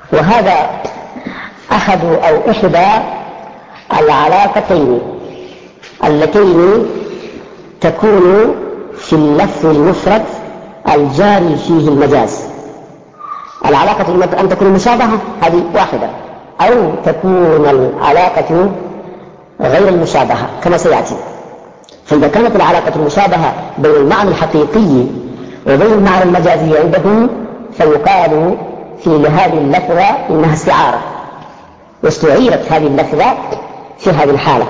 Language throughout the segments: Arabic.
وهذا أحد أو إحدى العلاقتين اللتين تكون في اللفظ المفرد الجاري فيه المجاز. العلاقة أن تكون مشابهة هذه واحدة، أو تكون العلاقة غير المشابهة كما سيأتي. فإذا كانت العلاقة المشابهة بين المعنى الحقيقي وبين المعنى المجازي عندهم فيقال في هذه اللفظة إنها استعارة، واستعيرت هذه اللفظة في هذه الحالة،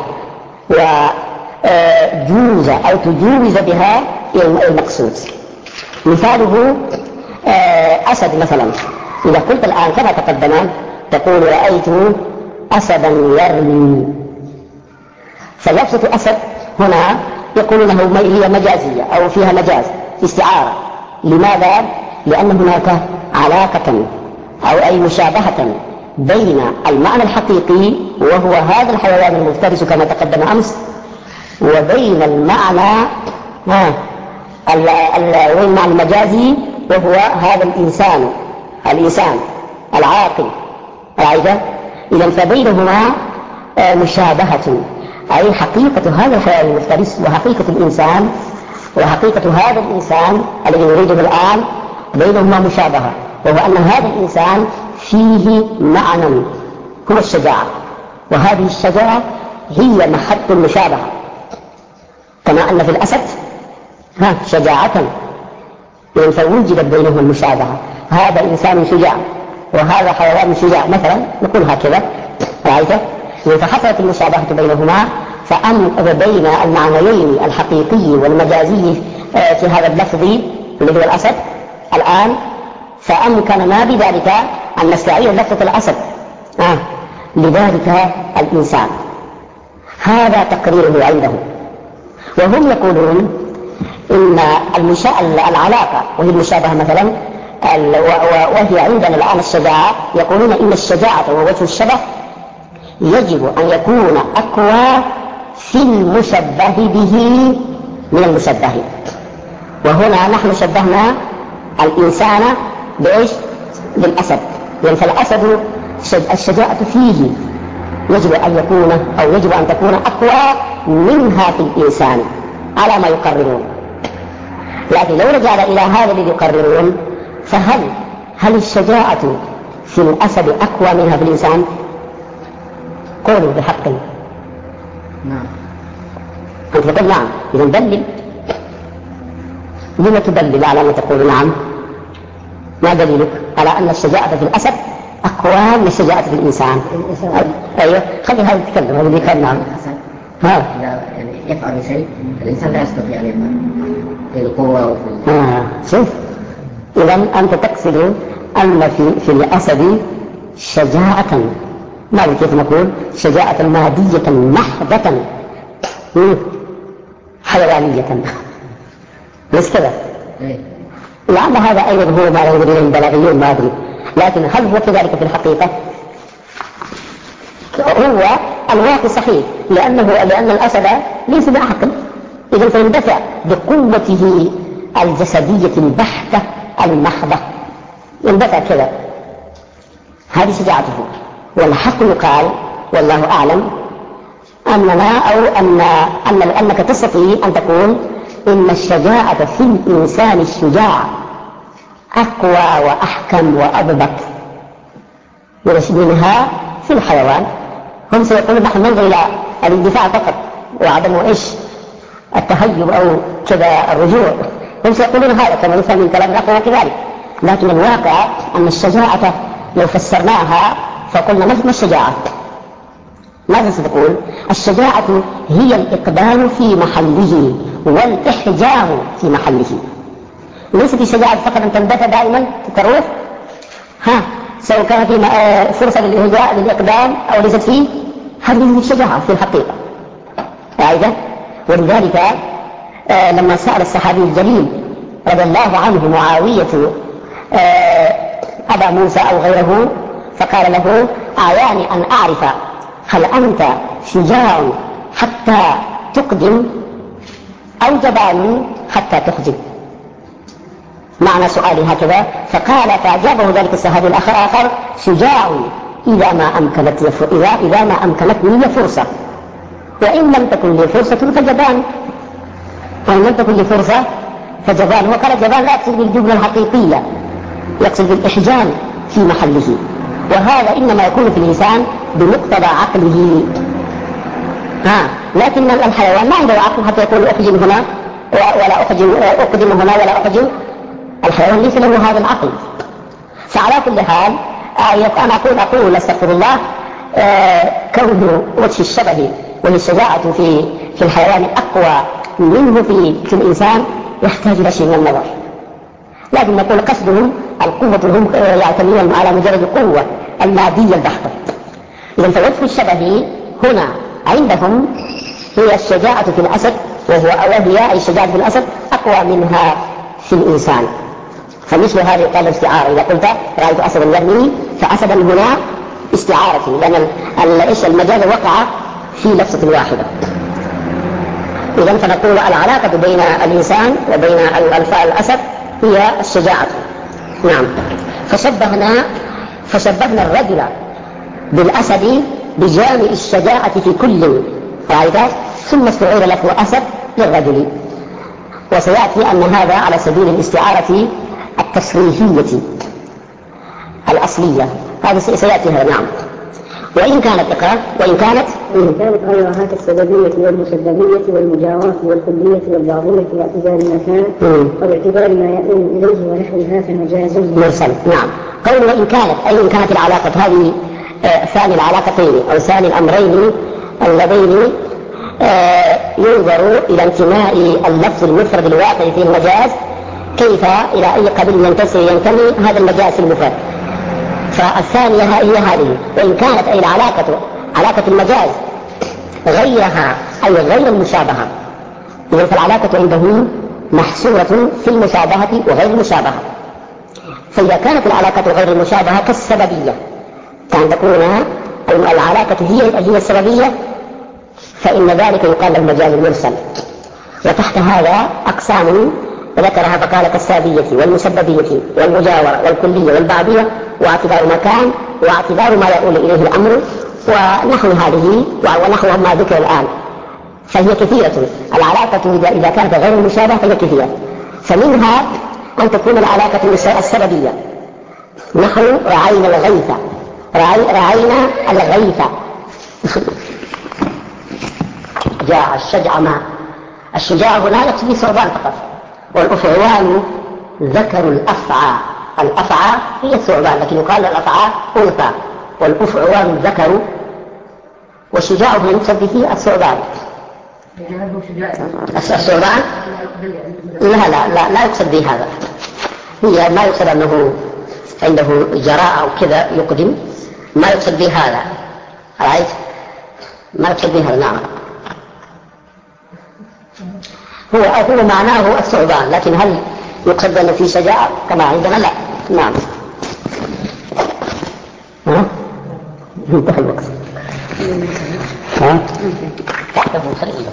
وجوز أو تجوز بها المقصود. مثاله أسد مثلا، إذا قلت الآن كما تقدم تقول رأيت أسدا يرمي، فلفظة أسد هنا يقول له هي مجازية أو فيها مجاز استعارة. لماذا؟ لأن هناك علاقة أو أي مشابهة بين المعنى الحقيقي وهو هذا الحيوان المفترس كما تقدم أمس، وبين المعنى المجازي وهو هذا الإنسان العاقل. إذن فبينهما مشابهة، أي حقيقة هذا الحيوان المفترس وحقيقة الإنسان وحقيقة هذا الإنسان الذي نريده الآن بينهما مشابهة، وهو أن هذا الإنسان فيه معنى هو الشجاعة، وهذه الشجاعة هي محط المشابهة، كما أن في الأسد شجاعة، فوجدت بينهما المشابهة. هذا إنسان شجاع وهذا حيوان شجاع مثلا، نقول هكذا رأيته، فحصلت المشابهة بينهما، بين المعنيين الحقيقي والمجازي في هذا اللفظ الذي هو الأسد الآن، فأمكننا بذلك أن نستعير لفظة الأسد لذلك الإنسان. هذا تقريره عندهم. وهم يقولون إن العلاقة وهي المشابهة مثلا، وهي عندنا الآن الشجاعة، يقولون إن الشجاعة ووجه الشبه يجب أن يكون أقوى في المشبه به من المشبه. وهنا نحن شبهنا الإنسان بإيش؟ بالأسد، يعني فالأسد الشجاعة فيه يجب أن يكون أو يجب أن تكون أقوى منها في الإنسان على ما يقررون. لكن لو رجعنا إلى هذا الذي يقررون، فهل الشجاعة في الأسد أقوى منها في الإنسان؟ قولوا بحق. نعم. أنت تقول نعم، إذن دلل. لما تدلل على ما تقول نعم؟ ما دليلك على أن الشجاعة في الأسد أقوى من الشجاعة في الإنسان؟ أيوة، خلي هذا يتكلم، هذا اللي كان نعم. إذا يفعل شيء الإنسان لا يستطيع أن يفعل في القوة وفي شوف، إذن أنت تقصد أن في الأسد شجاعة، ما كيف نقول شجاعة مادية محضة حيوانية، ليس كذا؟ لعل هذا أيضا هو ما ينظر إليه البلاغيون، ما أدري، لكن هل هو كذلك في الحقيقة؟ هو الواقع صحيح، لأن الأسد ليس بعقل، إذن فيندفع بقوته الجسدية البحتة المحضة، يندفع كذا، هذه شجاعته. والحق يقال والله أعلم أنك تستطيع أن تقول إن الشجاعة في الإنسان الشجاع أقوى وأحكم وأضبط منها في الحيوان. هم سيقولون نحن ننظر إلى الاندفاع فقط وعدم التهيب أو كذا الرجوع، هم سيقولون هذا كما يفهم من كلام الأخوة كذلك. لكن الواقع أن الشجاعة لو فسرناها فقلنا ما الشجاعة؟ ماذا ستقول؟ الشجاعة هي الإقدام في محله والإحجام في محله. ليست الشجاعة فقط أن تندفع دائما تروح سواء كان في فرصة للإقدام أو ليست فيه، هذه الشجاعة في الحقيقة. ولذلك لما سأل الصحابي الجليل رضي الله عنه معاوية أبا موسى أو غيره، فقال له أعياني أن أعرف هل أنت شجاع حتى تقدم أو جبان حتى تخجل؟ معنى سؤالي هكذا. فقال فأجابه ذلك الصحابي الآخر: شجاع إذا ما أمكنتني فرصة، وإن لم تكن لي فرصة فجبان. وإن لم تكن لي فرصة فجبان. وقال جبان لا يقصد بالجبن الحقيقية، يقصد بالإحجام في محله، وهذا إنما يكون في الإنسان بمقتضى عقله. لكن الحيوان ما عنده عقل حتى يقول أحجم هنا ولا أقدم هنا ولا أحجم. الحيوان ليس له هذا العقل. فعلى كل حال أنا أقول استغفر الله، كون وجه الشبه والشجاعة في الحيوان أقوى منه في الإنسان يحتاج إلى شيء من النظر. لكن نقول قصدهم القوة، هم يعتمدون على مجرد القوة المادية البحتة. إذن فوجه الشبه هنا عندهم هي الشجاعة في الأسد، وهي الشجاعة في الأسد أقوى منها في الإنسان. فمثل هذا يقال استعارة. إذا قلت رأيت أسدا يرمي، فأسدا هنا استعارة، لأن المجال وقع في لفظة واحدة. إذن فنقول العلاقة بين الإنسان وبين الأسد هي الشجاعة. نعم. فشبهنا الرجل بالأسد بجامع الشجاعة في كل فائدة، ثم استعير له أسد للرجل. وسيأتي أن هذا على سبيل الاستعارة التصريحية الأصلية، هذا سيأتي هذا. نعم. وإن كانت غيرها كالسببية والمسببية والمجاورة والكلية والبعضية باعتبار ما كان وباعتبار ما يؤول إليه ونحوها فمجاز مرسل. نعم. قول وإن كانت، أي إن كانت العلاقة هذه ثاني العلاقتين أو ثاني الأمرين اللذين ينظر إلى انتماء اللفظ المفرد الواقع في المجاز كيف إلى أي قبيل ينتمي هذا المجاز المفرد. فالثانية هي هذه. وإن كانت أي علاقة المجاز غيرها أي غير المشابهة. إذن فالعلاقة عندهم محصورة في المشابهة وغير المشابهة. فإذا كانت العلاقة غير المشابهة كالسببية، كان تكون العلاقة هي السببية، فإن ذلك يقال له المجاز المرسل. وتحت هذا أقسام ذكرها فقال كالسابية والمسببية والمجاورة والكلية والبعضية واعتبار مكان واعتبار ما يؤول إليه الأمر ونحو هذه ونحو ما ذكر الآن. فهي كثيرة العلاقة إذا كانت غير المشابهة فهي كثيرة. فمنها أن تكون العلاقة السببية، نحن رعينا الغيث، رعينا الغيث جاء الشجع ما. الشجاع هنا يقصد ثعبان فقط. والأفعوان ذكر الأفعى هي الثعبان، لكن يقال الأفعى أنثى، والأفعوان ذكر، والشجاع هنا يقصد فيه الثعبان. الثعبان لا يقصد به هذا. هي ما يقصد أنه عنده جراء أو كذا يقدم، ما يقصد به هذا. رأيت؟ ما يقصد به هذا. نعم. هو معناه الثعبان، لكن هل يقصد أنه في شجاعة كما عندنا؟ لا. نعم. انتهى الوقت. تحتفظ خليل.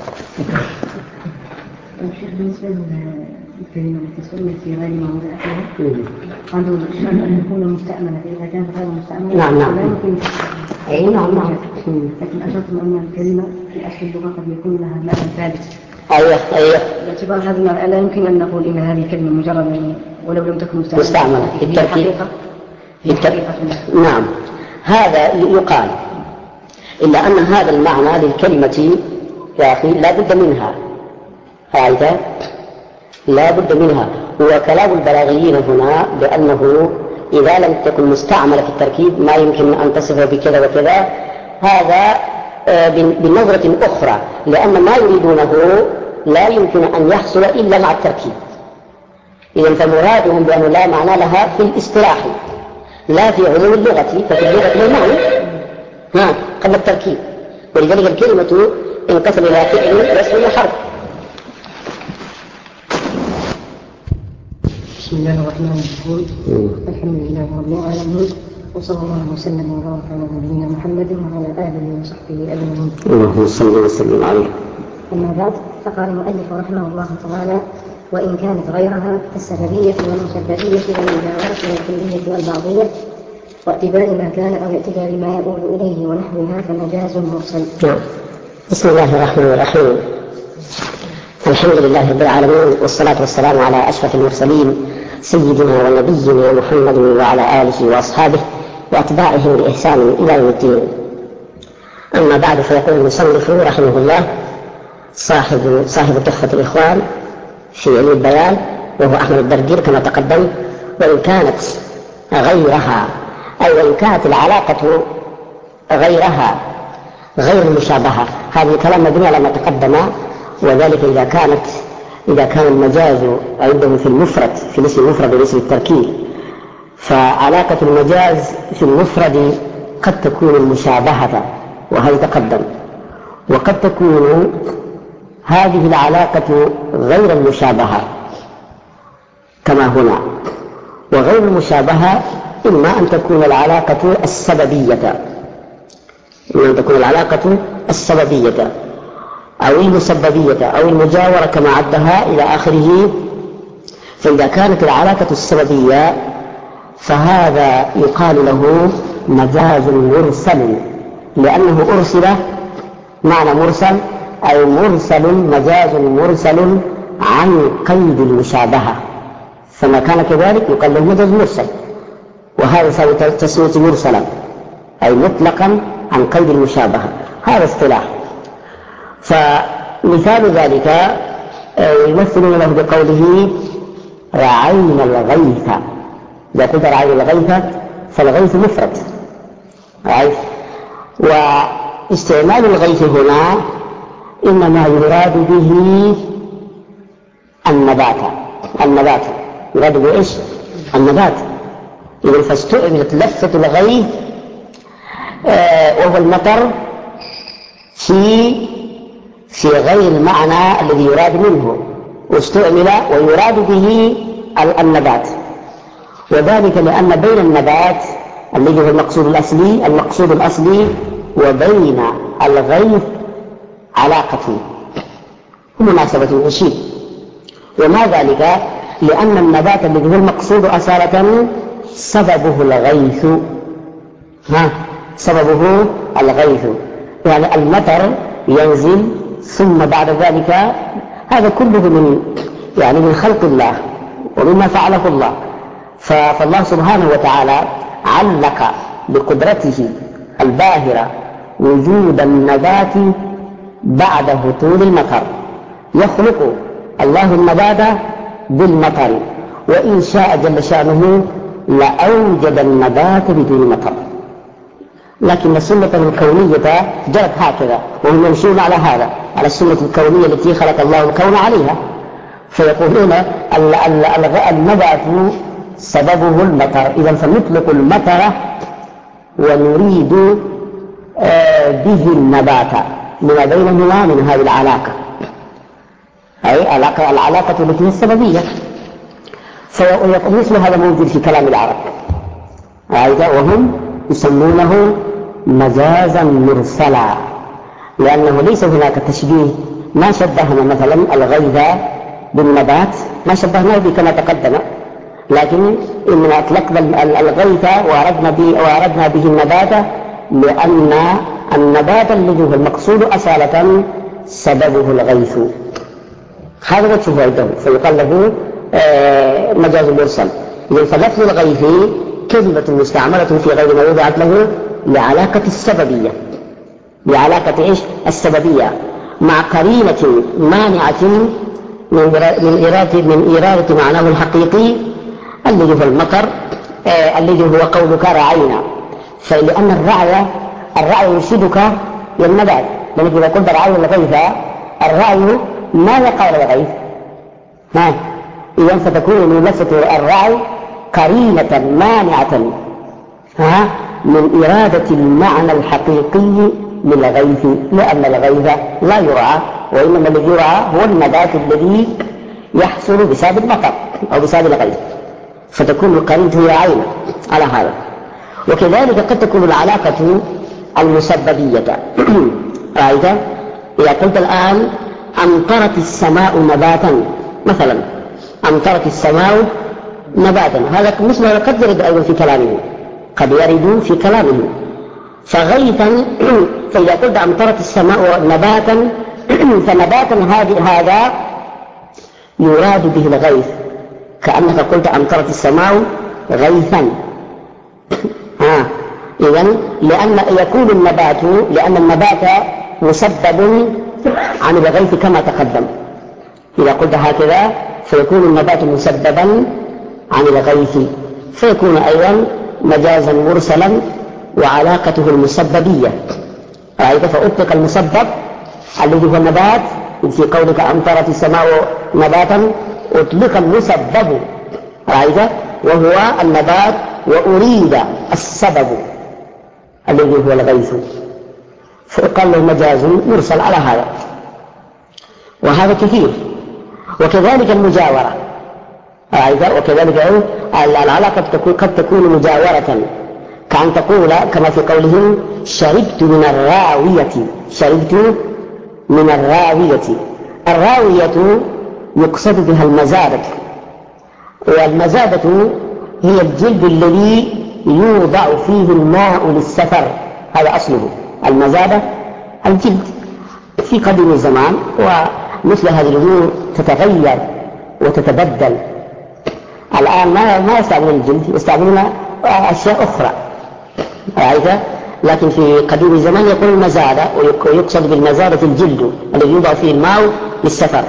بالنسبة للكلمة التي سميت في غير موضع فيها، عنده الشرط أن تكون مستعملة، إذا كانت غير مستعملة نعم. لا يمكن أي نعم. لكن أشرتم أن الكلمة في أصل اللغة قد يكون لها معنى ثابت. أيوه. باعتبار هذا المعنى لا يمكن أن نقول إن هذه الكلمة مجرد ولو لم تكن مستعملة في الحقيقة. نعم. هذا يقال، إلا أن هذا المعنى للكلمة يا أخي لا بد منها. هذا لا بد منها. وكلام البلاغيين هنا بأنه إذا لم تكن مستعملة في التركيب ما يمكن أن تصفه بكذا وكذا، هذا بنظرة أخرى، لأن ما يريدونه لا يمكن أن يحصل إلا مع التركيب. إذن فمرادهم بأنه لا معنى لها في الاصطلاح لا في عموم اللغة، ففي اللغة لا معنى قبل التركيب. ولذلك الكلمة انقسم إلى فعل واسم وحرف. بسم الله الرحمن الرحيم. الحمد لله رب العالمين، وصلى الله وسلم وبارك على نبينا محمد وعلى آله وصحبه أجمعين. اللهم صل وسلم عليه. أما بعد، فقال المؤلف رحمه الله تعالى: وإن كانت غيرها كالسببية والمسببية والمجاورة والكلية والبعضية، واعتبار ما كان أو اعتبار ما يؤول إليه ونحوها فمجاز مرسل. بسم الله الرحمن الرحيم. الحمد لله رب العالمين، والصلاة والسلام على أشرف المرسلين سيدنا ونبينا محمد وعلى آله وأصحابه وأتباعه بإحسان إلى يوم الدين. أما بعد، فيقول المصنف رحمه الله صاحب تحفة الإخوان في علم البيان، وهو أحمد الدردير كما تقدم: وإن كانت غيرها، أي وإن كانت العلاقة غيرها غير المشابهة. هذا الكلام مبني على ما تقدم، وذلك إذا كان المجاز عندهم في المفرد، في الاسم المفرد والاسم التركيب، فعلاقة المجاز في المفرد قد تكون المشابهة، وهذا تقدم، وقد تكون هذه العلاقة غير المشابهة كما هنا. وغير المشابهة إما أن تكون العلاقة السببية أو المسببية أو المجاورة كما عدها إلى آخره. فإذا كانت العلاقة السببية فهذا يقال له مجاز مرسل، لأنه أرسل. معنى مرسل أي مرسل، مجاز مرسل عن قيد المشابهة، فما كان كذلك يقال له مجاز مرسل، وهذا سوى تسمية مرسلا أي مطلقا عن قيد المشابهة. هذا اصطلاح. فمثال ذلك يمثلون له بقوله رعينا الغيث. إذا قلت رعينا الغيث فالغيث مفرد غيث، واستعمال الغيث هنا إنما يراد به النبات يراد به إيش؟ النبات. إذن فاستعملت لفظة الغيث وهو المطر في غير المعنى الذي يراد منه، واستعمل ويراد به النبات، وذلك لأن بين النبات الذي هو المقصود الأصلي وبين الغيث علاقة ومناسبة وشيء. وما ذلك؟ لأن النبات الذي هو المقصود أصالة سببه الغيث، يعني المطر ينزل ثم بعد ذلك هذا كله من خلق الله ومما فعله الله. فالله سبحانه وتعالى علق بقدرته الباهرة وجود النبات بعد هطول المطر. يخلق الله النبات بالمطر، وإن شاء جل شأنه لأوجد النبات بدون مطر، لكن السنة الكونية جرت هكذا، وهم يمشون على هذا، على السنة الكونية التي خلق الله الكون عليها. فيقولون النبات سببه المطر، إذن فنطلق المطر ونريد به النبات لما بينهما من هذه العلاقة، أي العلاقة التي هي السببية. فمثل هذا موجود في كلام العرب، وهم يسمونه مجازا مرسلا، لأنه ليس هناك تشبيه. ما شبهنا مثلا الغيث بالنبات، ما شبهناه به كما تقدم، لكن إننا أطلقنا الغيث وأردنا به النبات، لأن النبات الذي هو المقصود أصالة سببه الغيث. هذا وجهه عندهم، فيقال له مجاز مرسل. فلفظ الغيث كلمة مستعملة في غير ما وضعت له لعلاقة السببية مع قرينة مانعة من إرادة معناه الحقيقي الذي هو المطر، الذي هو قولك رعينا. فلأن الرعي يرشدك للنبات، لأنك إذا قلت رعينا الغيث، الرعي ماذا قال الغيث؟ إذن فتكون لفظة الرعي قرينة مانعة من إرادة المعنى الحقيقي للغيث، لأن الغيث لا يرعى، وإنما الذي يرعى هو النبات الذي يحصل بسبب المطر أو بسبب الغيث، فتكون القرينة هي عين على هذا. وكذلك قد تكون العلاقة المسببية. إذا قلت الآن أمطرت السماء نباتا مثلا، أمطرت السماء نباتا، هذا مثل ما قد يرد أيضا في كلامه، قد يرد في كلامه. فغيثا فإذا قلت أمطرت السماء نباتا فنباتا هذا يراد به الغيث، كأنك قلت أمطرت السماء غيثا. إذن لأن يكون النبات، لأن النبات مسبب عن الغيث كما تقدم. إذا قلت هكذا فيكون النبات مسببا عن الغيث، فيكون أيضا مجازا مرسلا وعلاقته المسببية. رأيت؟ فأطلق المسبب الذي هو النبات في قولك أمطرت السماء نباتا، أطلق المسبب، رأيت؟ وهو النبات، وأريد السبب الذي هو الغيث، فقال له مجاز مرسل على هذا، وهذا كثير. وكذلك المجاورة، وكذلك العلاقة قد تكون مجاورة، كأن تقول كما في قولهم شربت من الراوية، شربت من الراوية. الراوية يقصد بها المزادة، والمزادة هي الجلد الذي يوضع فيه الماء للسفر، هذا أصله المزادة الجلد. في قديم الزمان ومثل هذه الأمور تتغير وتتبدل، الآن ما يستعملون الجلد، يستعملون أشياء أخرى، رأيت؟ لكن في قديم الزمان يقول المزادة، ويقصد بالمزادة الجلد الذي يوضع فيه الماء للسفر.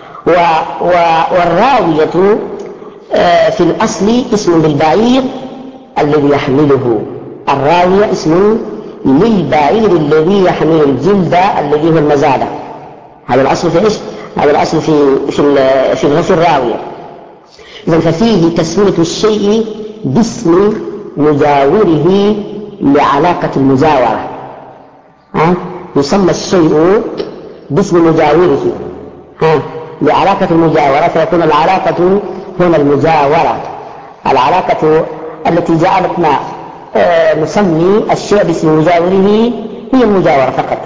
والراوية في الأصل اسم للبعير الذي يحمله، الراوية اسم للبعير الذي يحمل الجلد الذي هو المزادة. هذا الأصل في إيش؟ هذا الأصل في الراوية. إذن ففيه تسمية الشيء باسم مجاوره لعلاقة المجاورة، يسمى الشيء باسم مجاوره لعلاقة المجاورة، فيكون العلاقة هنا المجاورة، العلاقة التي جعلتنا نسمي الشيء باسم مجاوره هي المجاورة فقط،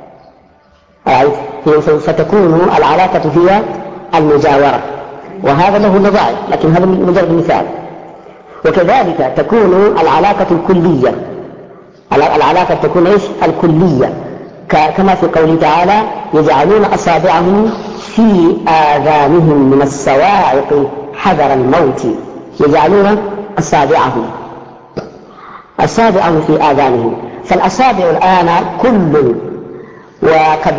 فتكون العلاقة هي المجاورة، وهذا له نظائر، لكن هذا مجرد مثال. وكذلك تكون العلاقة الكلية، العلاقة تكون إيش؟ الكلية، كما في قوله تعالى يجعلون أصابعهم في آذانهم من الصواعق حذر الموت، يجعلون أصابعهم في آذانهم. فالأصابع الآن كل، وقد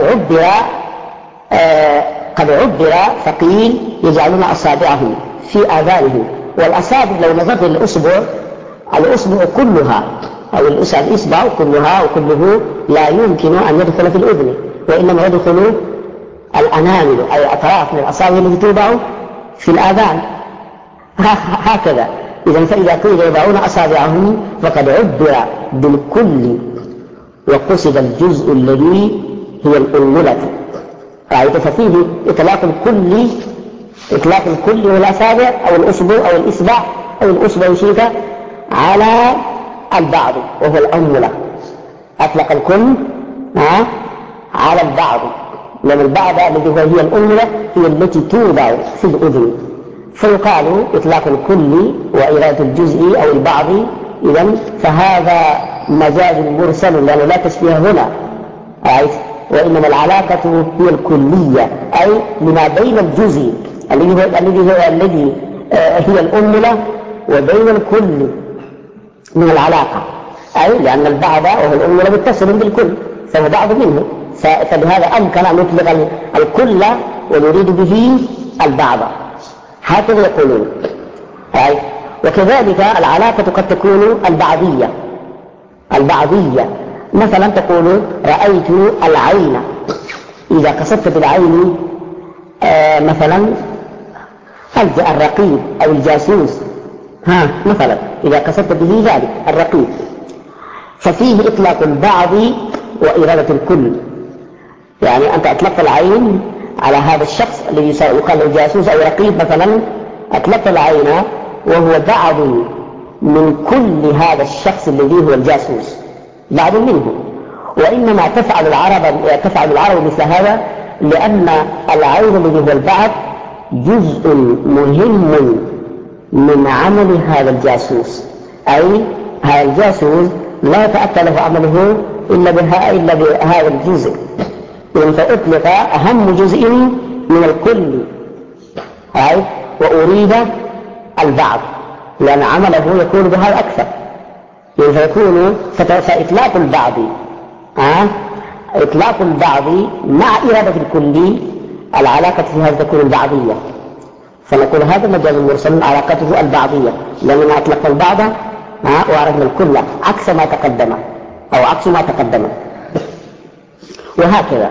عبر فقيل يجعلون أصابعهم في آذانهم. والأصابع لو نظرت للأصبع، الأصبع كلها أو الإصبع كلها وكله لا يمكن أن يدخل في الأذن، وإنما يدخل الأنامل أي أطراف من الأصابع التي توضع في الآذان، هكذا. إذن فإذا قيل يضعون أصابعهم فقد عبر بالكل وقصد الجزء الذي هي الأنملة، ففيه إطلاق الكل والأصابع أو الأصبع أو الإصبع أو الأصبع يشيك على البعض وهو الأنملة، أطلق الكل على البعض، لأن البعض الذي هي الأنملة هي التي توضع في الأذن، فيقال إطلاق الكل وإرادة الجزء أو البعض. إذن فهذا مجاز مرسل لأنه لا تشبيه هنا، وإنما العلاقة هي الكلية، أي لما بين الجزء الذي هي الأنملة وبين الكل من العلاقة، أي لأن البعض وهو الأنملة متصل بالكل فهو بعض منه، فلهذا أمكن أن نطلق الكل ونريد به البعض، هكذا يقولون. وكذلك العلاقة قد تكون البعضية، مثلا تقول رأيت العين، إذا قصدت بالعين مثلا الرقيب أو الجاسوس، مثلا إذا قصدت به ذلك الرقيب، ففيه إطلاق البعض وإرادة الكل. يعني أنت أطلقت العين على هذا الشخص الذي يقال له جاسوس أو رقيب مثلا، أطلقت العين وهو بعض من كل هذا الشخص الذي هو الجاسوس، بعض منه. وإنما تفعل العرب مثل هذا، لأن العين الذي هو البعض جزء مهم من عمل هذا الجاسوس، أي هذا الجاسوس لا يتأتى له عمله إلا بهذا الجزء، فأطلق أهم جزء من الكل، وأريد البعض، لأن عمله يكون بهذا أكثر، فيكون فإطلاق البعض إطلاق البعض مع إرادة الكل، العلاقة في هذا تكون البعضية، فنقول هذا المجاز المرسل علاقته البعضية، لأننا أطلق البعض وأردنا الكل عكس ما تقدم أو عكس ما تقدم، وهكذا.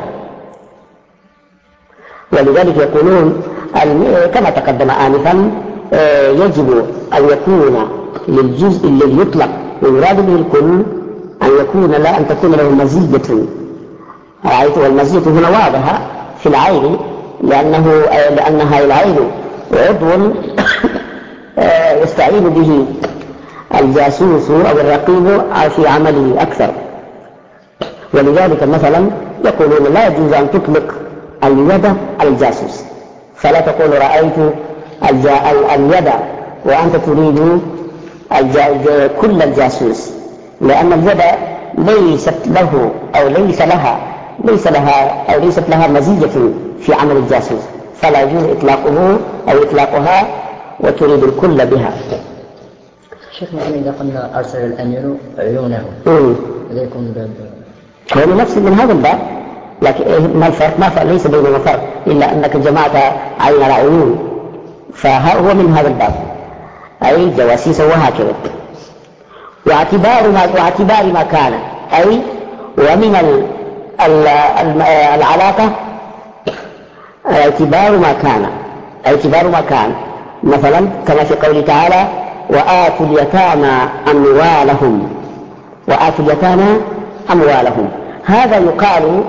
ولذلك يقولون كما تقدم آنفا يجب أن يكون للجزء الذي يطلق ويراد به الكل أن تكون له مزية، والمزية هنا واضحة في العين، لأنها العين عضو يستعين به الجاسوس أو الرقيب في عمله أكثر. ولذلك مثلا يقولون لا يجوز أن تطلق اليد على الجاسوس، فلا تقول رأيت اليد وأنت تريد كل الجاسوس، لأن اليد ليست له أو ليست لها مزية في عمل الجاسوس، فلا يجوز إطلاقه أو إطلاقها وتريد الكل بها. شيخنا إذا قلنا أرسل الأمير عيونه إذا يكون هو نفس من هذا الباب، لكن ما الفرق؟ ليس بينهما فرق إلا أنك جمعت عين العيون، فهو من هذا الباب، أي جواسيس وهكذا. واعتبار ما كان، أي ومن العلاقة اعتبار ما كان مثلا كما في قوله تعالى وآتوا اليتامى أموالهم، هذا يقال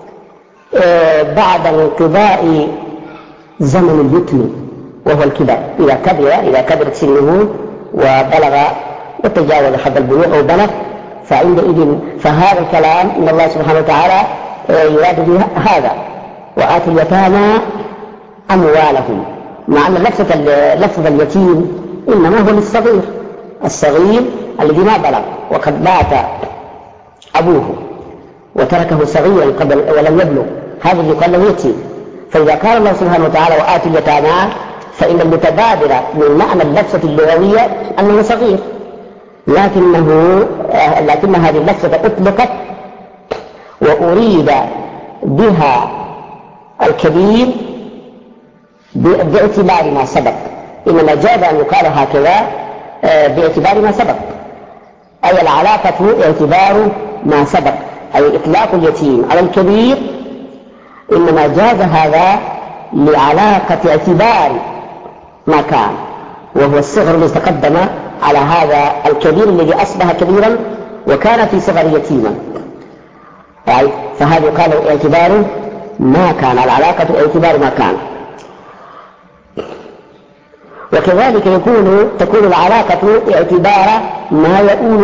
بعد انقضاء زمن اليتم وهو الكبر، إذا كبرت سنه وبلغ وتجاوز حد البلوغ أو بلغ، فهذا الكلام إن الله سبحانه وتعالى يراد به هذا وآتوا اليتامى أموالهم، مع أن لفظ اليتيم إنما هو الصغير الذي ما بلغ وقد مات أبوه وتركه صغيرا ولم يبلغ، هذا يقال له يتيم. فإذا قال الله سبحانه وتعالى وآتوا اليتامى فإن المتبادر من معنى اللفظة اللغوية أنه صغير، لكن هذه اللفظة أطلقت وأريد بها الكبير باعتبار ما سبق، إنما جاز أن يقال هكذا باعتبار ما سبق، أي العلاقة اعتبار ما سبق، أي إطلاق اليتيم على الكبير إنما جاز هذا لعلاقة اعتبار ما كان، وهو الصغر الذي تقدم على هذا الكبير الذي أصبح كبيرا وكان في صغر يتيما، فهذا يقال اعتبار ما كان، العلاقة اعتبار ما كان. وكذلك تكون العلاقة اعتبار ما يؤول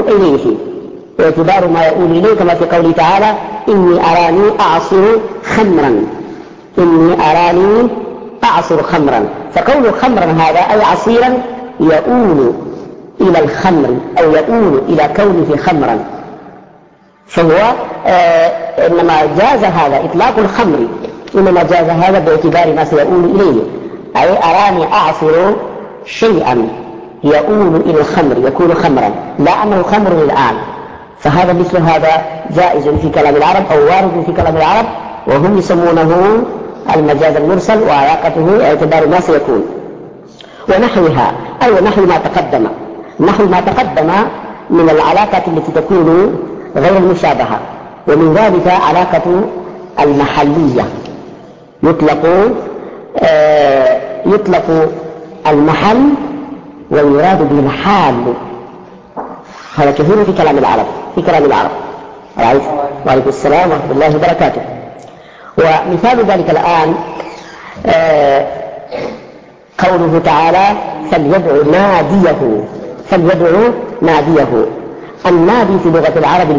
إليه، كما في قوله تعالى إني أراني أعصر خمرا، فقول خمرا هذا أي عصيرا يؤول إلى الخمر أو يؤول إلى كونه خمرا، فهو إنما جاز هذا إطلاق الخمر، إنما جاز هذا باعتبار ما سيؤول إليه، أي أراني أعصر شيئا يؤول إلى الخمر يكون خمرا، لا أنه خمر الآن، فهذا مثل هذا جائز في كلام العرب أو وارد في كلام العرب، وهم يسمونه المجاز المرسل وعلاقته اعتبار ما سيكون. ونحوها أي نحو ما تقدم من العلاقة التي تكون غير المشابهة، ومن ذلك علاقة المحلية، يطلق المحل ويراد به الحال، هذا كثير في كلام العرب وعليكم السلام ورحمة الله وبركاته. ومثال ذلك الآن قوله تعالى فليدعو ناديه. النادي في لغة العرب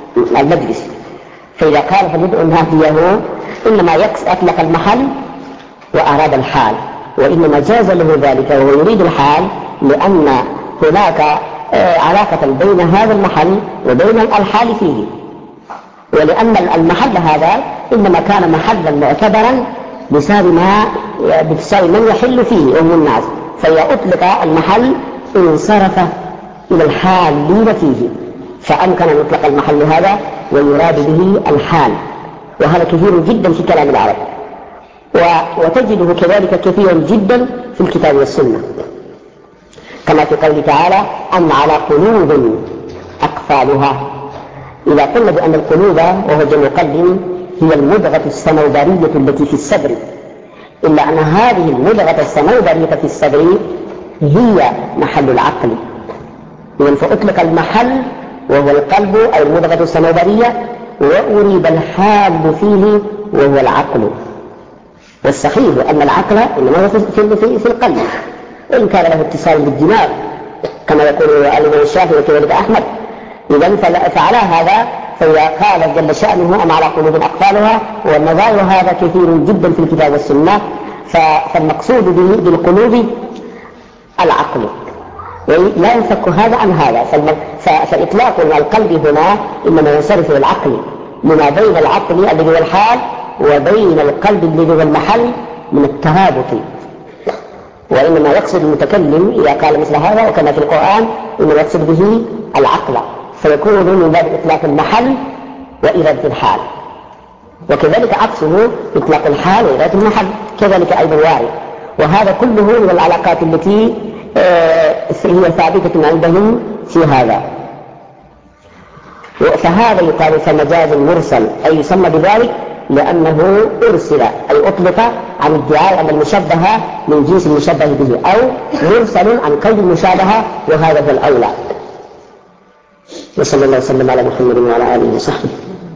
المجلس، فإذا قال فليدعو ناديه إنما أطلق المحل وأراد الحال، وإنما جاز له ذلك وهو يريد الحال لأن هناك علاقة بين هذا المحل وبين الحال فيه، ولأن المحل هذا إنما كان محلا معتبرا بسبب من يحل فيه وهم الناس، فإذا أطلق المحل انصرف إلى الحالين فيه، فأمكن أن يطلق المحل هذا ويراد به الحال، وهذا كثير جدا في كلام العرب، وتجده كذلك كثيرا جدا في الكتاب والسنة، كما في قوله تعالى أم على قلوب أقفالها. إذا قلنا بأن القلوب وهو جمع قلب هي المضغة الصنوبرية التي في الصدر، إلا أن هذه المضغة الصنوبرية في الصدر هي محل العقل، إذن فأطلق المحل وهو القلب أو المضغة الصنوبرية، وأريد الحال فيه وهو العقل. والصحيح أن العقل إنما هو في القلب، وإن كان له اتصال بالدماغ كما يقول الإمام الشافعي وكذلك أحمد. إذن فعلى هذا فإذا قال جل شأنه أم على قلوب أقفالها، والنظائر هذا كثير جدا في الكتاب والسنة، فالمقصود بالقلوب العقل، لا ينفك هذا عن هذا، فإطلاق القلب هنا إنما ينصرف العقل لما بين العقل الذي هو الحال وبين القلب الذي هو المحل من الترابط، وإنما يقصد المتكلم إذا قال مثل هذا وكما في القرآن إنما يقصد به العقل، فيكون من باب إطلاق المحل وإرادة الحال، وكذلك عكسه إطلاق الحال وإرادة المحل كذلك أيضا وارد. وهذا كله من العلاقات التي هي ثابتة عندهم في هذا. فهذا يقال فمجاز مرسل، أي يسمى بذلك لأنه أرسل أي أطلق عن ادعاء أن المشبه من جنس المشبه به، أو مرسل عن قيد المشابهة، وهذا هو الأولى. وصلى الله وسلم على محمد وعلى آله وصحبه.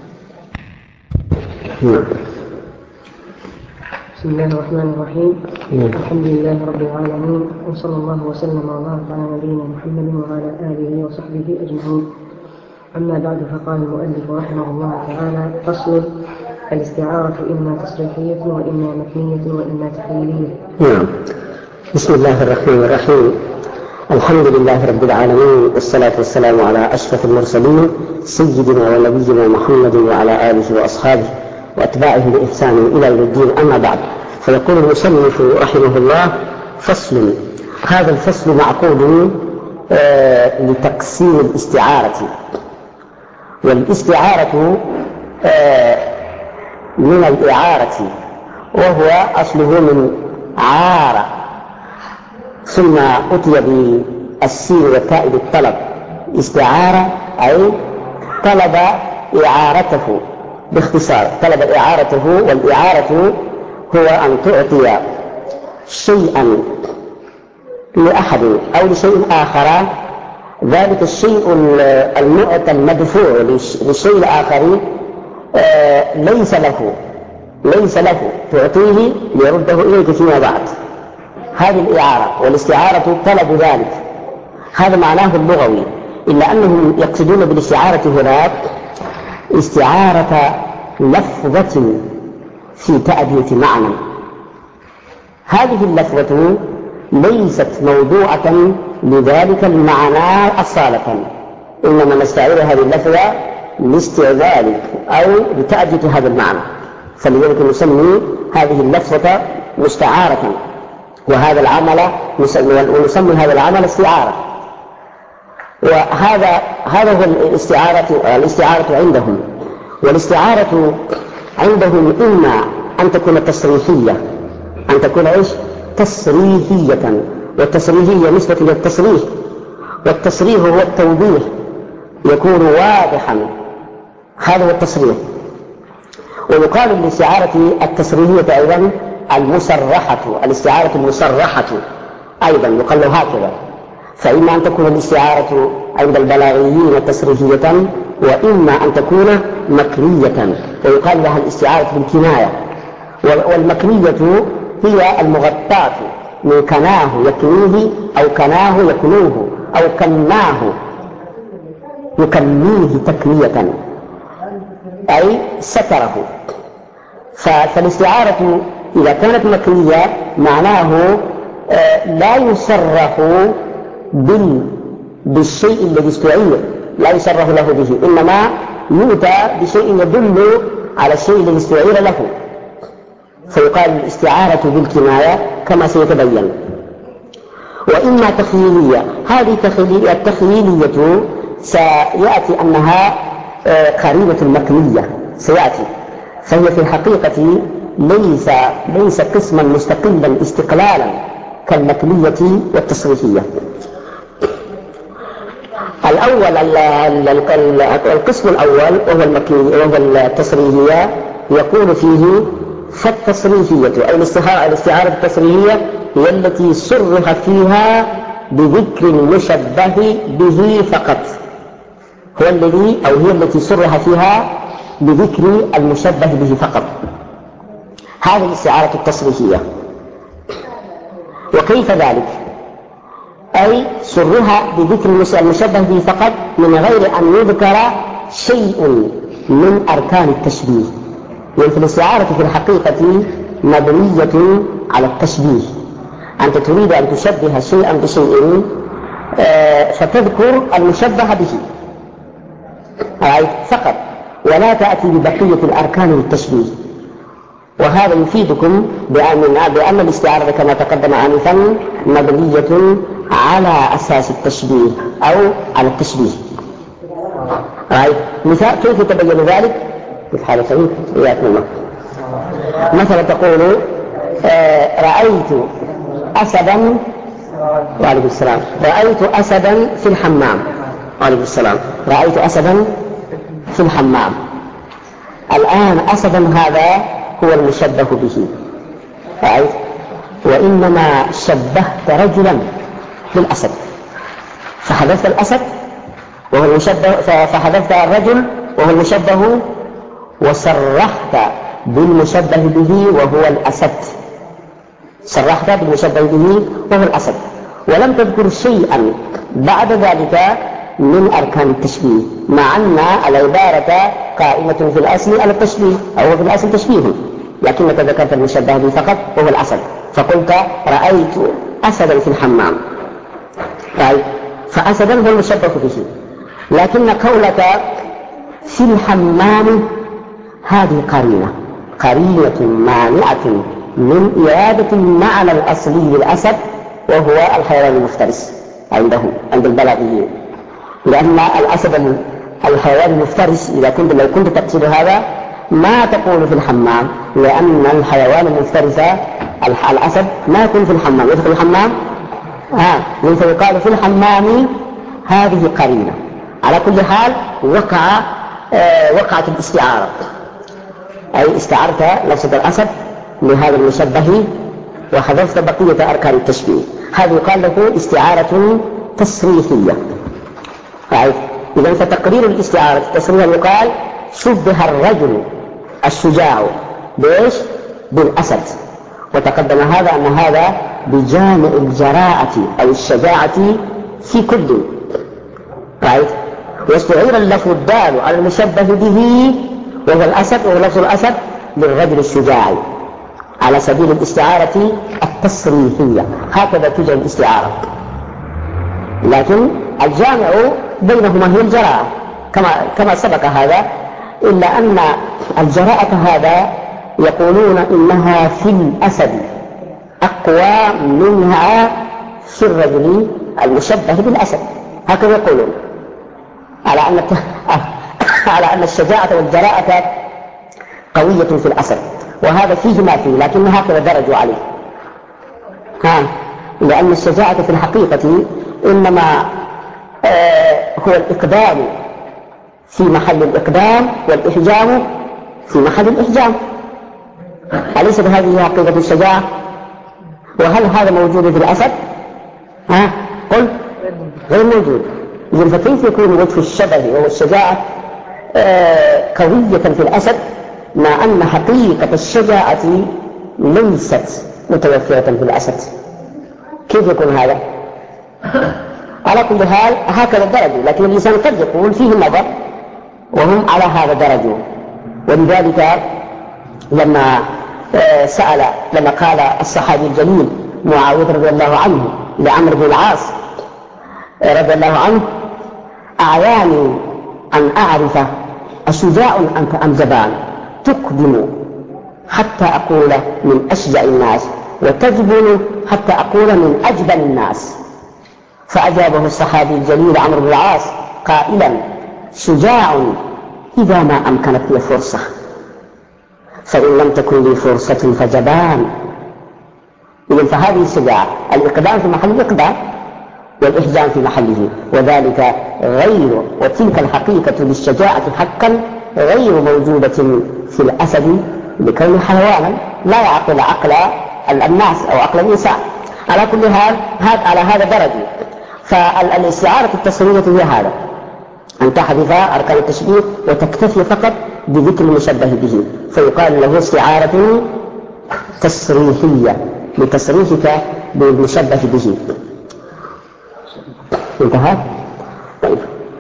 بسم الله الرحمن الرحيم. الحمد لله رب العالمين، وصلى الله وسلم وبارك على نبينا محمد وعلى آله وصحبه أجمعين. أما بعد، فقال المؤلف رحمه الله تعالى: فصل: الاستعارة إما تصريحية وإما مكنية وإما تحليلية. بسم الله الرحمن الرحيم. الحمد لله رب العالمين، والصلاة والسلام على أشرف المرسلين سيدنا ونبينا محمد وعلى آله وأصحابه وأتباعه بإحسان إلى يوم الدين. أما بعد، فيقول المصنف رحمه الله: فصل. هذا الفصل معقود لتقسيم الاستعارة، والاستعارة من الإعارة، وهو أصله من عارة ثم أتي بالسين والتاء بالطلب. استعارة أي طلب إعارته، باختصار طلب إعارته. والإعارة هو أن تعطي شيئا لأحد أو لشيء آخر، ذلك الشيء المعطى المدفوع للشيء الآخر ليس له تعطيه ليرده إليك فيما بعد. هذه الإعارة، والاستعارة طلب ذلك، هذا معناه اللغوي، إلا أنهم يقصدون بالاستعارة هناك استعارة لفظة في تأدية معنى. هذه اللفظة ليست موضوعة لذلك المعنى أصالة، إنما نستعير هذه اللفظة لاستعمال أو لتأدية هذا المعنى، فلذلك نسمي هذه اللفظة مستعارة، وهذا العمل ونسمي هذا العمل استعارة. وهذا هو الاستعارة عندهم. والاستعارة عندهم إما أن تكون تصريحية، أن تكون تصريحية، والتصريحية نسبة إلى التصريح، والتصريح هو التوضيح، يكون واضحا، هذا هو التصريح. ويقال للاستعارة التصريحية أيضا المصرحة، الاستعارة المصرحة أيضا يقال له هكذا. فإما أن تكون الاستعارة عند البلاغيين تصريحية، وإما أن تكون مكنية، ويقال لها الاستعارة بالكناية. والمكنية هي المغطاة من كناه يكنيه، أو كناه يكنوه، أو كناه يكنيه تكنية، أي ستره. فالاستعارة إذا كانت مكنية معناه لا يصرح بالشيء الذي استعير، لا يصرح له به، إنما يؤتى بشيء يدل على الشيء الذي استعير له، فيقال الاستعارة بالكناية كما سيتبين. وإما تخييلية، هذه التخييلية سيأتي أنها قرينة المكنية سيأتي، فهي في الحقيقة ليس قسما مستقلا استقلالا كالمكنية والتصريحية. الأول القسم الأول وهو المكنية وهو التصريحية يقول فيه فالتصريحية أي الاستعارة التصريحية هي التي صرح فيها بذكر المشبه به فقط، هو الذي أو هي التي صرح فيها بذكر المشبه به فقط، هذه الاستعارة التصريحية. وكيف ذلك؟ أي صرح بذكر المشبه به فقط من غير أن يذكر شيء من أركان التشبيه، يعني في الاستعارة في الحقيقة مبنية على التشبيه، أنت تريد أن تشبه شيئا بشيء فتذكر المشبه به فقط، ولا تأتي ببقية الأركان للتشبيه. وهذا يفيدكم بأن الاستعارة كما تقدم آنفا مبنية على أساس التشبيه أو على التشبيه. مثال كيف يتبين ذلك؟ كيف حال سعيد؟ إياكم الله. مثلا تقول رأيت أسدا، وعليكم السلام، رأيت أسدا في الحمام، وعليكم السلام، رأيت أسدا في الحمام. الآن أسدا هذا هو المشبه به، وإنما شبهت رجلا بالأسد، فحذفت الأسد وهو المشبه، فحذفت الرجل وهو المشبه، وصرحت بالمشبه به وهو الأسد، صرحت بالمشبه به وهو الأسد، ولم تذكر شيئا بعد ذلك من أركان التشبيه، مع أن العبارة قائمة في الأصل على التشبيه أو في الأصل تشبيه، لكنك ذكرت المشبه به فقط وهو الأسد، فقلت رأيت أسدا في الحمام، فأسدا هو المشبه به، لكن قولك في الحمام هذه قرينة مانعة من إرادة المعنى الأصلي للأسد وهو الحيوان المفترس عند البلاغيين، لأن الأسد الحيوان المفترس لو كنت تقصد هذا ما تقول في الحمام، لأن الحيوان المفترس الأسد ما يكون في الحمام، يدخل الحمام فيقال في الحمام هذه قرينة. على كل حال وقعت الاستعارة، أي استعرت لفظة الأسد لهذا المشبه وحذفت بقية أركان التشبيه، هذا يقال له استعارة تصريحية. إذن فتقرير الاستعارة التصريحية يقال شبه الرجل الشجاع بالأسد، وتقدم هذا أن هذا بجامع الجراءة أو الشجاعة في كل، واستعير اللفظ الدال على المشبه به وهو الأسد، وهو لفظ الأسد للرجل الشجاع على سبيل الاستعارة التصريحية، هكذا تجري الاستعارة، لكن الجامع بينهما هي الجراءة كما سبق هذا، إلا أن الجراءة هذا يقولون إنها في الأسد أقوى منها في الرجل المشبه بالأسد، هكذا يقولون، على أن الشجاعة والجراءة قوية في الأسد، وهذا فيه ما فيه، لكن هكذا درجوا عليه، لأن الشجاعة في الحقيقة إنما هو الإقدام في محل الإقدام والإحجام في محل الإحجام، أليس هذه حقيقة الشجاعة؟ وهل هذا موجود في الأسد؟ قل غير موجود. إذن فكيف يكون وجه الشبه وهو الشجاعة قوية في الأسد مع أن حقيقة الشجاعة ليست متوفرة في الأسد؟ كيف يكون هذا؟ على كل حال هكذا درجوا، لكن الإنسان قد يقول فيه نظر وهم على هذا درجوا. ولذلك لما سأل لما قال الصحابي الجليل معاوية رضي الله عنه لعمرو بن العاص رضي الله عنه: أعياني أن أعرف أشجاع أنت أم جبان، تقدم حتى أقول من أشجع الناس، وتجبن حتى أقول من أجبن الناس. فأجابه الصحابي الجليل عمرو بن العاص قائلا: شجاع إذا ما أمكنت لي فرصة، فإن لم تكن لي فرصة فجبان. إذن فهذه الشجاعة، الإقدام في محل الإقدام والإحجام في محله، وذلك غير، وتلك الحقيقة للشجاعة حقا غير موجودة في الأسد لكونه حيوانا لا يعقل عقل الناس أو عقل الإنسان. على كل حال على هذا درجة. فالاستعارة التصريحية هي هذا، أن تحذف أركان التشبيه وتكتفي فقط بذكر المشبه به، فيقال له استعارة تصريحية لتصريحك بالمشبه به. انتهى؟ طيب.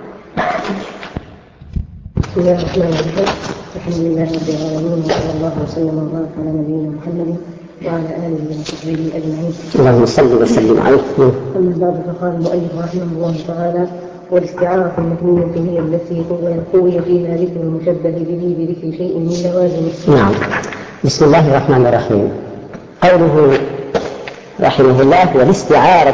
بسم الله الرحمن الرحيم. الحمد لله رب العالمين، وصلى الله وسلم وبارك على نبينا محمد وعلى آله وصحبه أجمعين. اللهم صل وسلم عليه. أما بعد، فقال المؤلف رحمه الله تعالى: والاستعارة المكنية هي التي قوي فيها ذكر المشبه به بذكر شيء من لوازمه. نعم. بسم الله الرحمن الرحيم. قوله رحمه الله: والاستعارة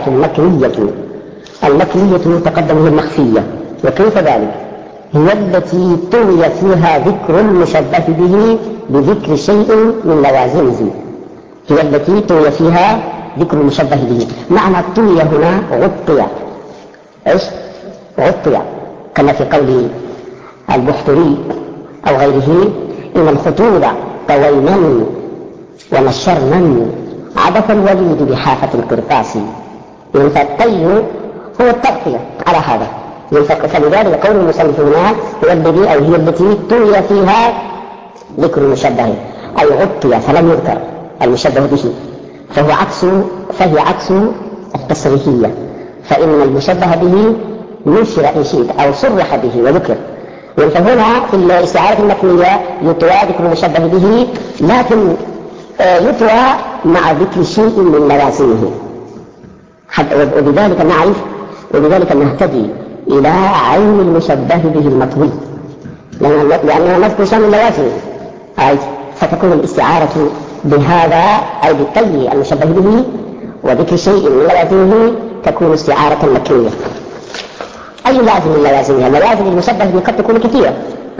المكنية تقدم هي المخفية. وكيف ذلك؟ هي التي طوي فيها ذكر المشبه به بذكر شيء من لوازمه. هي التي طوي فيها ذكر المشبه به. معنى الطوي هنا غطي. ايش؟ غطي، كما في قول البحتري أو غيره: إن الخطوط طوينني ونشرنني عبث الوليد بحافة القرطاس. فالطي هو التغطية على هذا. فلذلك قول المصنف هنا هو الذي أو هي التي طوي فيها ذكر المشبه، أي غطي فلم يذكر المشبه به، فهي عكس التصريحية. فإن المشبه به نشر إن شئت أو صرح به وذكر. فهنا في الاستعارة المكنية يطوى ذكر المشبه به، لكن يطوى مع ذكر شيء من لوازمه. وبذلك نعرف وبذلك نهتدي إلى عين المشبه به المطوي، لأننا نذكر شيء من لوازمه، فتكون الاستعارة بهذا أي بالطي المشبه به وذكر شيء من لوازمه تكون استعارة مكنية. أي لازم من لوازمها؟ لوازم المشبه به قد تكون كثيرة.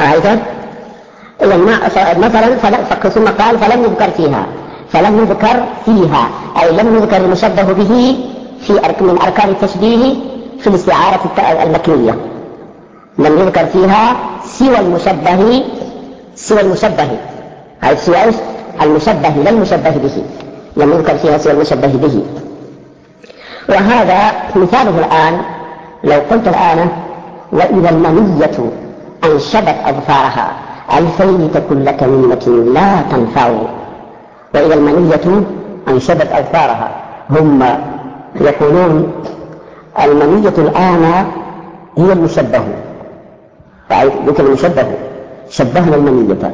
مثلا ثم قال فلم يذكر فيها أي لم يذكر المشبه به من أركان التشبيه في الاستعارة المكنية. لم يذكر فيها سوى المشبه سوى المشبه لا المشبه به. لم يذكر فيها سوى المشبه به. وهذا مثاله الآن لو قلت الآن: وإذا المنية أنشبت أظفارها الفيت كل كلمة لا تنفع. وإذا المنية أنشبت أظفارها، هم يقولون المنية الآن هي المشبه، ذكر المشبه، شبهنا المنية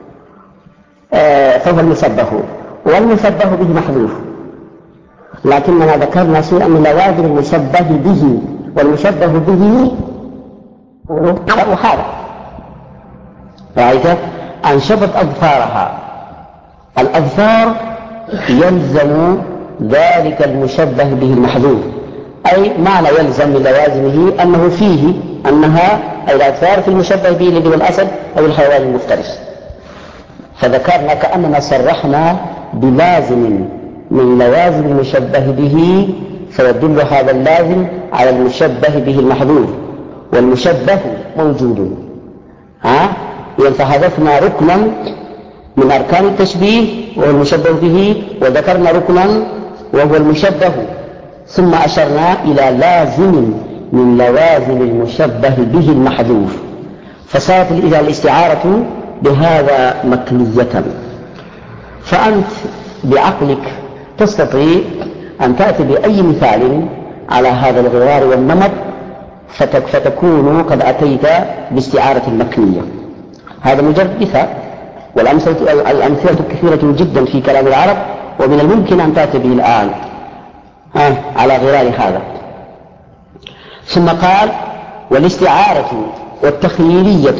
فهو المشبه، والمشبه به محذوف، لكننا ذكرنا شيئا من لوازم المشبه به، والمشبه به على هذا. رأيت؟ أنشبت أظفارها، الأظفار يلزم ذلك المشبه به المحذوف، أي معنى يلزم من لوازمه أنه فيه أنها أي الأظفار في المشبه به الذي هو الأسد أو الحيوان المفترس. فذكرنا كأننا صرحنا بلازم من لوازم المشبه به، فيدل هذا اللازم على المشبه به المحذوف، والمشبه موجود. فحذفنا ركنا من أركان التشبيه وهو المشبه به، وذكرنا ركنا وهو المشبه، ثم أشرنا إلى لازم من لوازم المشبه به المحذوف، فصارت الاستعارة بهذا مكنية. فأنت بعقلك تستطيع أن تأتي بأي مثال على هذا الغرار والنمط فتكون قد أتيت باستعارة المكنية. هذا مجرد مثال، والأمثلة كثيرة جدا في كلام العرب، ومن الممكن أن تأتي به الآن على غرار هذا. ثم قال: والاستعارة والتخييلية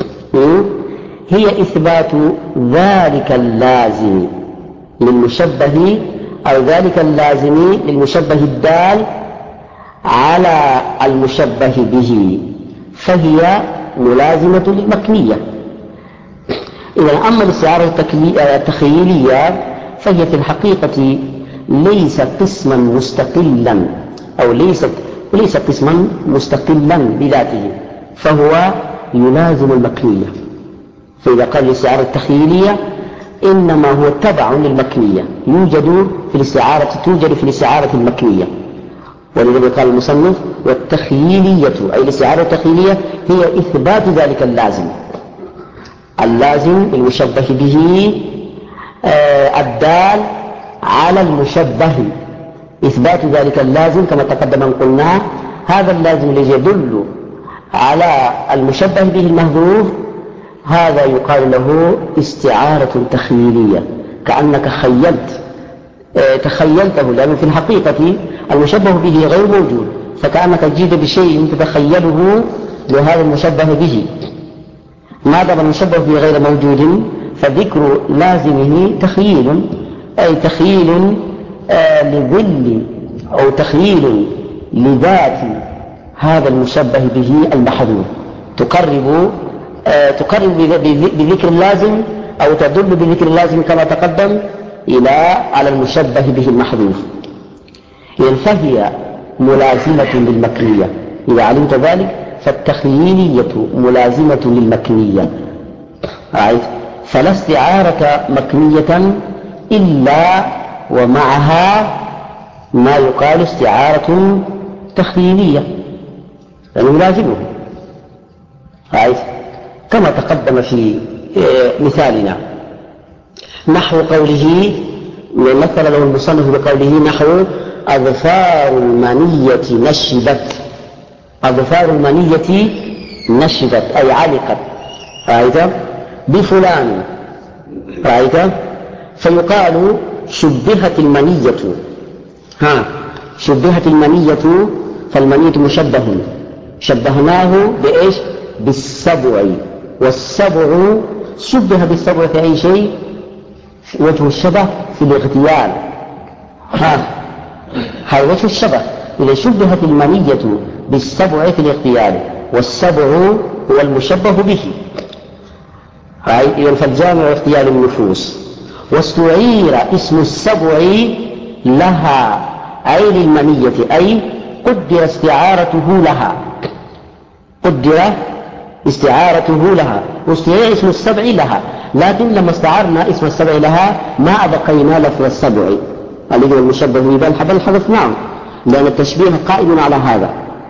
هي إثبات ذلك اللازم للمشبه، أو ذلك اللازم للمشبه الدال على المشبه به، فهي ملازمة للمكنية. إذا أما الاستعارة التخييلية فهي في الحقيقة ليس قسما مستقلا، أو ليس قسما مستقلا بذاته، فهو يلازم المكنية. فإذا قال الاستعارة التخييلية إنما هو تبع للمكنية، توجد في الاستعارة المكنية. ولذلك قال المصنف: والتخييلية، أي الاستعارة التخييلية هي إثبات ذلك اللازم المشبه به الدال على المشبه، إثبات ذلك اللازم كما تقدم أن قلنا. هذا اللازم الذي يدل على المشبه به المحذوف هذا يقال له استعارة تخييلية، كأنك تخيلته، لأنه في الحقيقة المشبه به غير موجود، فكأنك جئت بشيء تتخيله لهذا المشبه به. ما دام المشبه به غير موجود فذكر لازمه تخييل، أي تخييل لظل أو تخييل لذات هذا المشبه به المحذوف، تقرب بذكر اللازم أو تدل بذكر اللازم كما تقدم على المشبه به المحذوف. إذن فهي ملازمة للمكنية. إذا علمت ذلك فالتخييلية ملازمة للمكنية، فلا استعارة مكنية إلا ومعها ما يقال استعارة تخييلية، لأنه ملازمه، كما تقدم في مثالنا. نحو قوله، مثل له المصنف بقوله: نحو أظفار المنية نشبت. أظفار المنية نشبت أي علقت، بفلان، فيقال شبهت المنية. شبهت المنية، فالمنية مشبه، شبهناه بإيش؟ بالسبع، والسبع شبه بالسبع في أي شيء؟ وجه الشبه في الاغتيال، هذا وجه الشبه. إذا شبهت المنية بالسبع في الاغتيال، والسبع هو المشبه به، إذن فالجامع اغتيال النفوس. واستعير اسم السبع لها أي للمنية، أي قدر استعارته لها، واستعير اسم السبع لها. لكن لما استعرنا اسم السبع لها ما أبقينا لفظ السبع الذي هو المشبه به، بل حذفناه، لأن التشبيه قائم على هذا،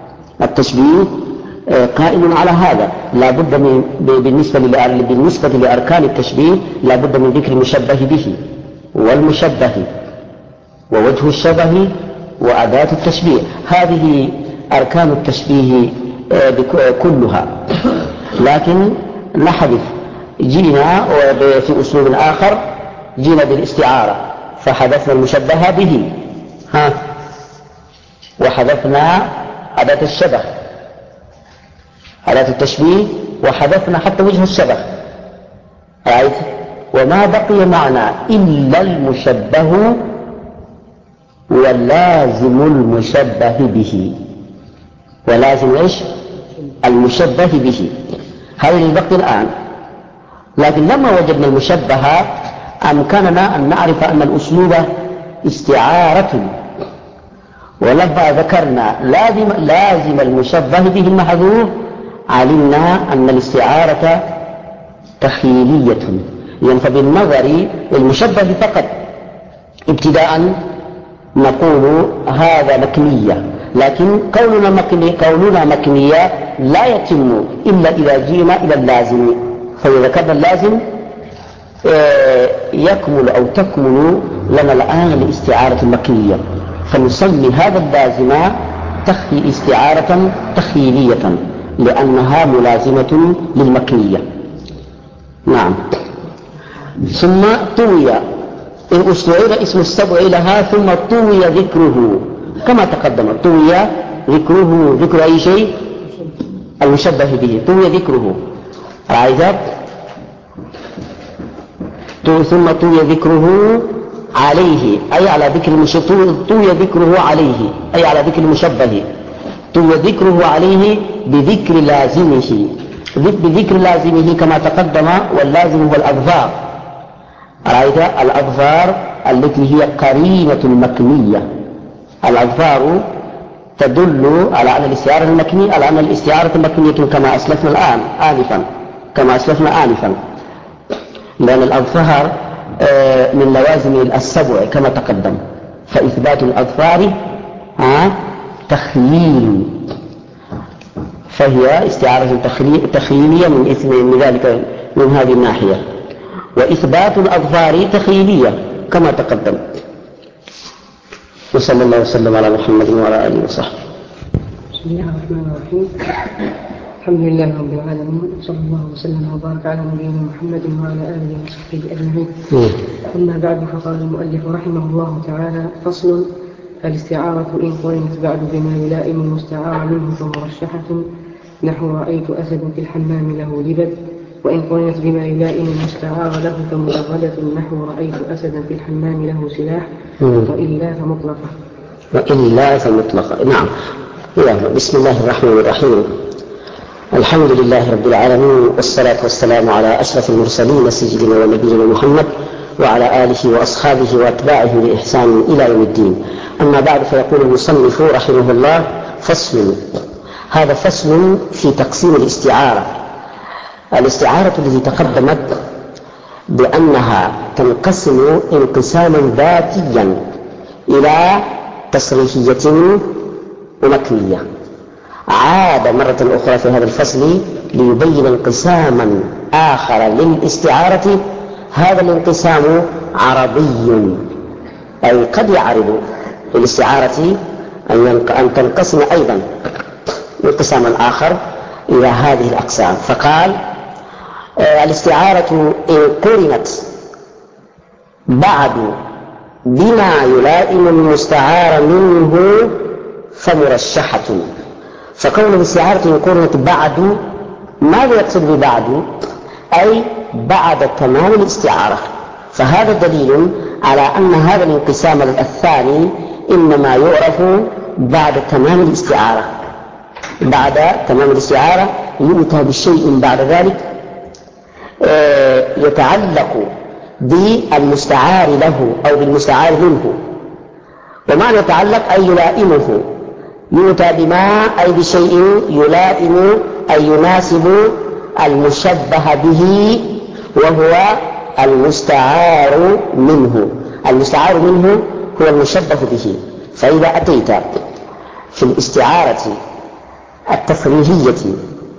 لا بد بالنسبة لأركان التشبيه لا بد من ذكر المشبه به والمشبه ووجه الشبه وأداة التشبيه. هذه أركان التشبيه كلها. لكن نحذف، جينا في أسلوب آخر، جينا بالاستعارة فحذفنا المشبه به، وحذفنا أداة الشبه، أداة التشبيه، وحذفنا حتى وجه الشبه، وما بقي معنا إلا المشبه ولازم المشبه به. ولازم إيش؟ المشبه به، هذا اللي بقي الآن. لكن لما وجدنا المشبه أمكننا أن نعرف أن الأسلوب استعارة، ولما ذكرنا لازم المشبه به المحذوف علمنا أن الاستعارة تخييلية. يعني فبالنظر المشبه فقط ابتداء نقول هذا مكنية، لكن كوننا مكنية لا يتم إلا إذا جينا إلى اللازم. فإذا ذكرنا اللازم يكمل أو تكمل لنا الآن الاستعارة المكنية، فنسمي هذا اللازم استعارة تخييلية لأنها ملازمة للمكنية. نعم. ثم طوي، إن استعير اسم السبع لها ثم طوي ذكره كما تقدم. طوي ذكره، ذكر أي شيء؟ المشبه به، طوي ذكره. رأيت؟ ثم طوي ذكره عليه، أي على ذكر المشبه. طوي ذكره عليه أي على ذكر المشبه. طوي ذكره عليه بذكر لازمه، بذكر لازمه كما تقدم. واللازم هو الأظفار. رأيت؟ الأظفار التي هي قرينة المكنية. الأظفار تدل على أن الاستعارة المكنية، على أن الاستعارة مكنية كما أسلفنا الآن آنفا، لأن الأظفار من لوازم السبع كما تقدم. فإثبات الأظفار تخييل، فهي استعارة تخييلية من ذلك، من هذه الناحية. وإثبات الأظفار تخييلية كما تقدم. وصلى الله وسلم على محمد وعلى آله وصحبه. بسم الله الرحمن الرحيم. الحمد لله رب العالمين، صلى الله وسلم وبارك على نبينا محمد وعلى آله وصحبه أجمعين. أما بعد، فقال المؤلف رحمه الله تعالى: فصل: الاستعارة إن قرنت بعد بما يلائم المستعار منه فمرشحة، نحو رأيت أسدا في الحمام له لبد. وإن قرنت بما يلائم المستعار له فمجردة، نحو رأيت أسدا في الحمام له سلاح. وإلا فمطلقة. نعم. بسم الله الرحمن الرحيم. الحمد لله رب العالمين، والصلاة والسلام على أشرف المرسلين سيدنا ونبينا محمد وعلى آله وأصحابه وأتباعه بإحسان إلى يوم الدين. أما بعد، فيقول المصنف رحمه الله: فصل. هذا فصل في تقسيم الاستعارة. الاستعارة التي تقدمت بأنها تنقسم انقساما ذاتيا إلى تصريحية ومكنية. عاد مرة أخرى في هذا الفصل ليبين انقساما آخر للاستعارة. هذا الانقسام عرضي، أي قد يعرض للاستعارة أن تنقسم أيضا انقساما آخر إلى هذه الأقسام. فقال: الاستعارة إن قرنت بعد بما يلائم المستعار منه فمرشحة. فكون الاستعارة إن قرنت بعد، ماذا يقصد ببعد؟ أي بعد تمام الاستعارة. فهذا دليل على أن هذا الانقسام الثاني إنما يعرف بعد تمام الاستعارة. بعد تمام الاستعارة يؤتى بشيء بعد ذلك يتعلق بالمستعار له أو بالمستعار منه. ومعنى يتعلق أي يلائمه، يؤتى بما أي بشيء يلائم أي يناسب المشبه به، وهو المستعار منه. المستعار منه هو المشبه به. فإذا أتيت في الاستعارة التصريحية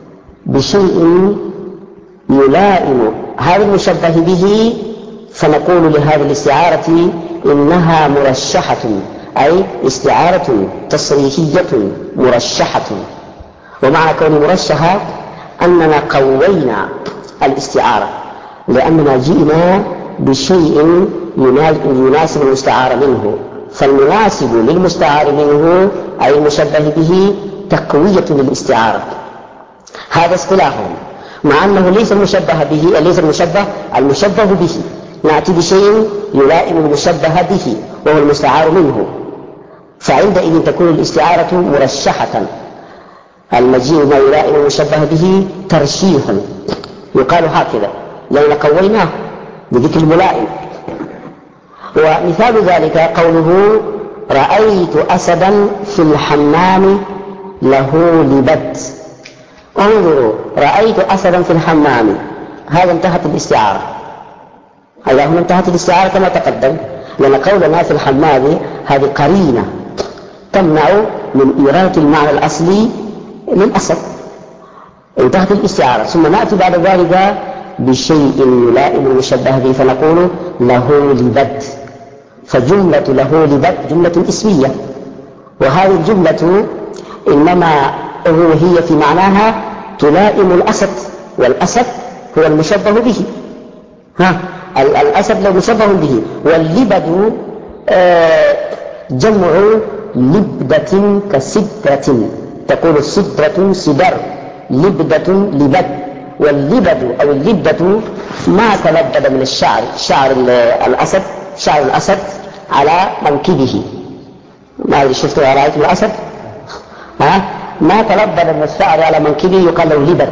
بشيء يلائم هذا المشبه به، فنقول لهذه الاستعارة إنها مرشحة، أي استعارة تصريحية مرشحة. ومعنى كون مرشحة أننا قوينا الاستعارة، لأننا جئنا بشيء يناسب المستعار منه. فالمناسب للمستعار منه أي المشبه به تقوية للاستعارة. هذا اصطلاحهم، مع أنه ليس المشبه به، ليس المشبه به. نأتي بشيء يلائم المشبه به وهو المستعار منه، فعندئذ تكون الاستعارة مرشحة. المجيء ما يلائم المشبه به ترشيح، يقال هكذا لأن قويناه بذكر الملائم. ومثال ذلك قوله: رأيت أسدا في الحمام له لبد. انظروا، رأيت أسدا في الحمام، هذا انتهت الاستعارة. هذا هنا انتهت الاستعارة كما تقدم، لأن قولنا في الحمام هذه قرينة تمنع من إرادة المعنى الأصلي للأسد. انتهت الاستعارة. ثم نأتي بعد ذلك بشيء يلائم المشبه به فنقول له لبد. فجملة له لبد جملة اسمية، وهذه الجملة إنما هي في معناها تلائم الأسد، والأسد هو المشبه به. الأسد لو مشبه به. واللبد جمع لبدة كسدرة، تقول السدرة سدر، لبدة لبد. واللبد أو اللبدة ما تلبد من الشعر، شعر الأسد على منكبه، ما أدري شفتوا رأيتم الأسد ما تلبد من الشعر على منكبه يقال له لبد.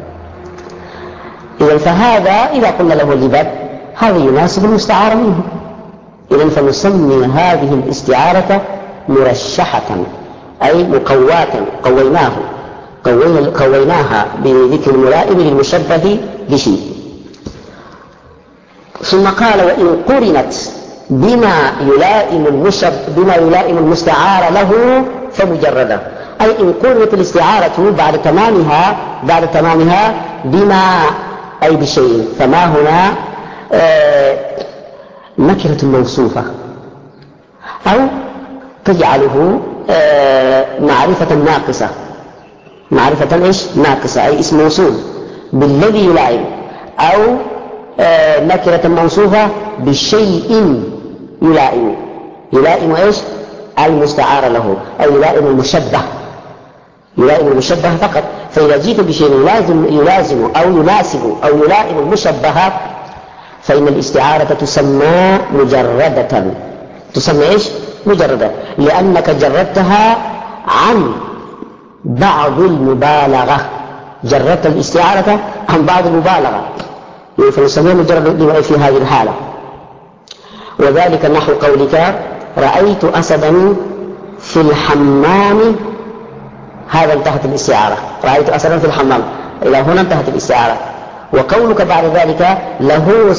إذن فهذا إذا قلنا له لبد هذا يناسب المستعار منه. إذن فنسمي هذه الاستعارة مرشحة، أي مقواة، قويناها بذكر الملائم للمشبه بشيء. ثم قال بعد قرنت بما يلائم المستعار له فمجردة، أي إن قرنت الاستعارة بعد تمامها بما أي بشيء، فما هنا نكرة موصوفة أو تجعله معرفة ناقصة أي اسم موصول بالذي يلائم، أو نكرة موصوفة بشيء يلائم إيش المستعار له، أي يلائم المشبه فقط. فإذا جئت بشيء يلازم أو يناسب أو يلائم المشبه فإن الاستعارة تسمى مجردة. تسمى إيش؟ مجردة، لأنك جردتها عن بعض المبالغة، جردت الاستعارة عن بعض المبالغة، فنسميها مجردة بما في هذه الحالة. وذلك نحو قولك رأيت أسدا في الحمام، هذا انتهت الاستعارة، رأيت أسدا في الحمام، إلى هنا انتهت الاستعارة. وقولك بعد ذلك له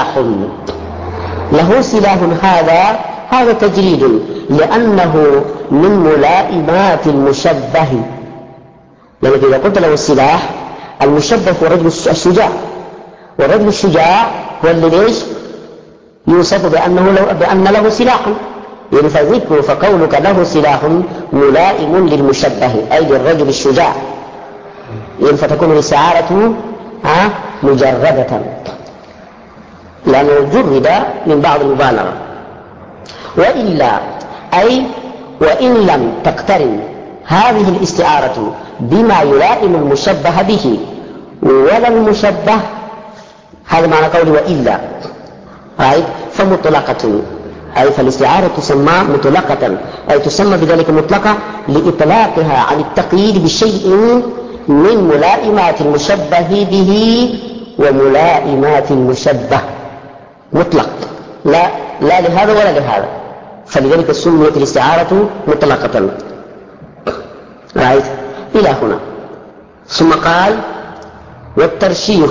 سلاح، هذا تجريد، لأنه من ملائمات المشبه. لأنك إذا قلت له السلاح المشبه هو الرجل الشجاع، والرجل الشجاع هو الذي يوصف بأن له سلاحا، يعني فقولك له سلاح ملائم للمشبه أي للرجل الشجاع، يعني فتكون الاستعارة مجردة لأنه جرد من بعض المبالغة. وإلا أي وإن لم تقترن هذه الاستعارة بما يلائم المشبه به ولا المشبه، هذا معنى قولي وإلا، فمطلقة، أي فالاستعارة تسمى مطلقة، أي تسمى بذلك مطلقة لإطلاقها عن التقييد بشيء من ملائمات المشبه به وملائمات المشبه، مطلق، لا لهذا ولا لهذا، فلذلك سميت الاستعارة مطلقة. إلى هنا. ثم قال والترشيح،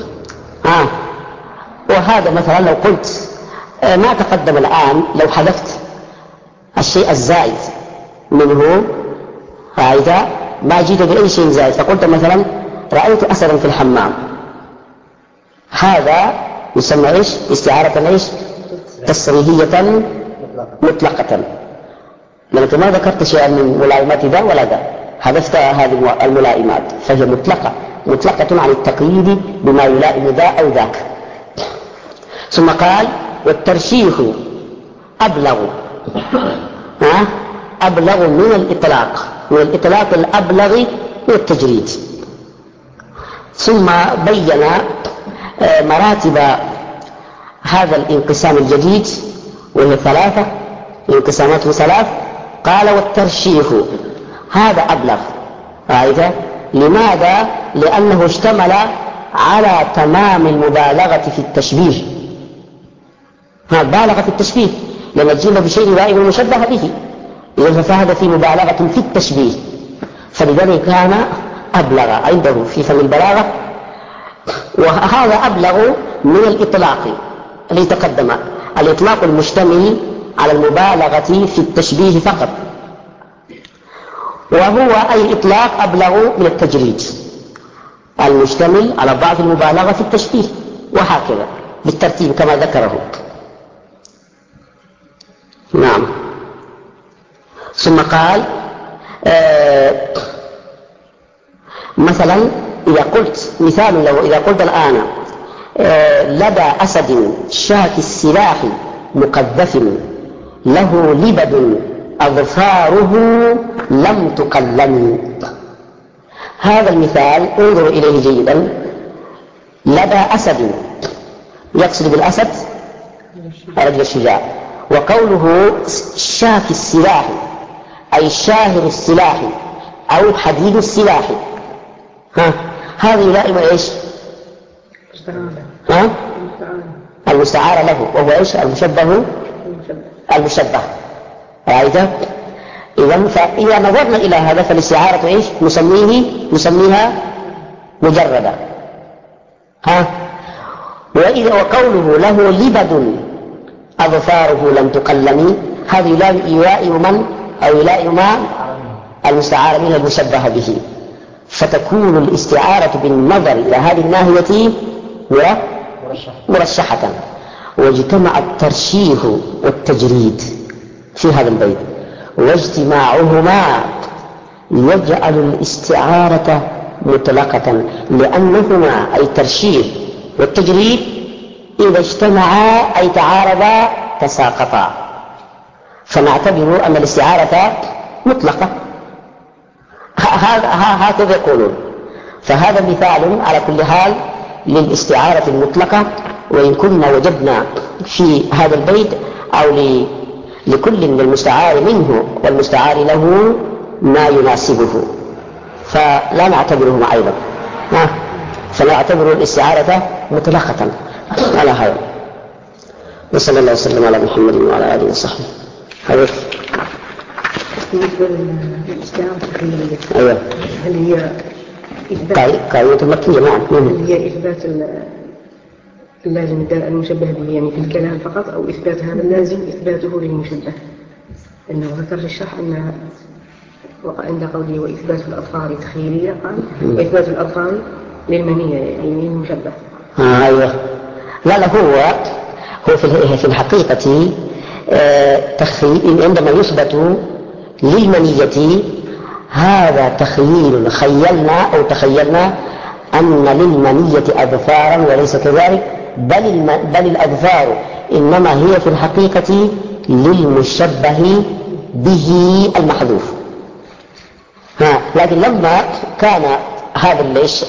وهذا مثلا لو قلت ما تقدم الآن، لو حذفت الشيء الزائد منه، ما جيت بأي شيء زائد، فقلت مثلا رأيت أسدا في الحمام، هذا يسمى إيش؟ استعارة إيش؟ تصريحية مطلقة، لأنك ما ذكرت شيئا من ملائمات ذا ولا ذا، حذفت هذه الملائمات، فهي مطلقة عن التقييد بما يلائم ذا أو ذاك. ثم قال والترشيح أبلغ من الإطلاق الأبلغ من التجريد. ثم بين مراتب هذا الانقسام الجديد، وهي ثلاثة، انقسامات ثلاث. قال والترشيح هذا أبلغ، لماذا؟ لأنه اشتمل على تمام المبالغة في التشبيه، بالغ في التشبيه، لأن الجيم بشيء يلائم المشبه به، إذا فهذا في مبالغة في التشبيه، فلذلك كان أبلغ عنده في فن البلاغة. وهذا أبلغ من الإطلاق الذي تقدم، الإطلاق المشتمل على المبالغة في التشبيه فقط، وهو أي إطلاق أبلغ من التجريد المشتمل على ضعف المبالغة في التشبيه، وهكذا بالترتيب كما ذكره. نعم. ثم قال مثلا إذا قلت مثال له، إذا قلت الآن لدى أسد شاك السلاح مقذف له لبد أظفاره لم تقلم. هذا المثال انظروا إليه جيدا. لدى أسد يقصد بالأسد الرجل الشجاع، وقوله شاك السلاح أي شاهر السلاح أو حديد السلاح. هذا يلائم إيش؟ المستعار له، وهو إيش؟ المشبه. رأيت؟ فإذا نظرنا إلى هذا فالاستعارة إيش؟ نسميها مجردة. وقوله له لبد أظفاره لم تقلم، هذا يلائم من؟ أو يلائم المستعار منه المشبه به، فتكون الاستعارة بالنظر إلى هذه الناحية مرشحة. واجتمع الترشيح والتجريد في هذا البيت، واجتماعهما يجعل الاستعارة مطلقة، لأنهما أي الترشيح والتجريد إذا اجتمعا أي تعارضا تساقطا، فنعتبر أن الاستعارة مطلقة. هكذا يقولون. فهذا مثال على كل حال للاستعارة المطلقة، وإن كنا وجدنا في هذا البيت أو لكل من المستعار منه والمستعار له ما يناسبه، فلا نعتبرهما أيضا، فنعتبر الاستعارة مطلقة على هذا. وصلى الله وسلم على محمد وعلى آله وصحبه. بالنسبة للاستعارة التخيلية، أيوة. هل هي قاعدة المكية؟ نعم. هل هي إثبات اللازم المشبه به يعني في الكلام فقط، أو إثبات هذا اللازم إثباته للمشبه؟ إنه ذكر في الشرح أن عند قوله وإثبات الأظفار تخيلية، قال وإثبات الأظفار للمنية يعني للمشبه. أيوة. لا هو في الحقيقة عندما يثبت للمنية هذا تخيل، تخيلنا أن للمنية أظفارا وليس كذلك، بل الأظفار إنما هي في الحقيقة للمشبه به المحذوف. لكن لما كان هذا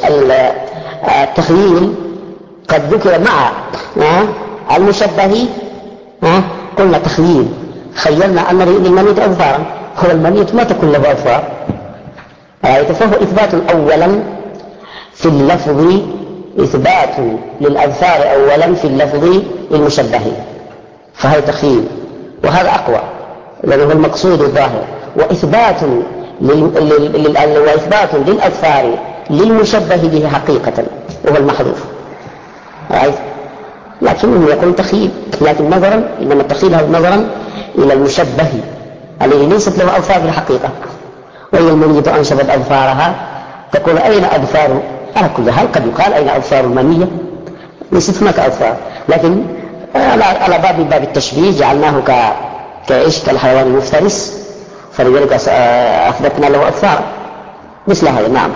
التخيل قد ذكر مع المشبه، قلنا تخيل، خيلنا أن للمنية أظفارا، هو المنية ما تكون له أظفار، فهو إثبات أولا في اللفظ، إثبات للأظفار أولا في اللفظ المشبه، فهذا تخيل، وهذا أقوى لأنه المقصود الظاهر، وإثبات للأظفار للمشبه به حقيقة وهو المحذوف. لكنه يقول تخيل، لكن نظرا، إنما التخيل هذا نظرا إلى المشبه الذي ليست له أظفار في الحقيقة. وهي المنية أنشبت أظفارها، تقول أين أظفار؟ على كل حال قد يقال أين أظفار المنية؟ ليست هناك أظفار، لكن على باب التشبيه جعلناه كالحيوان المفترس، فلذلك أثبتنا له أظفار مثل هذا. نعم.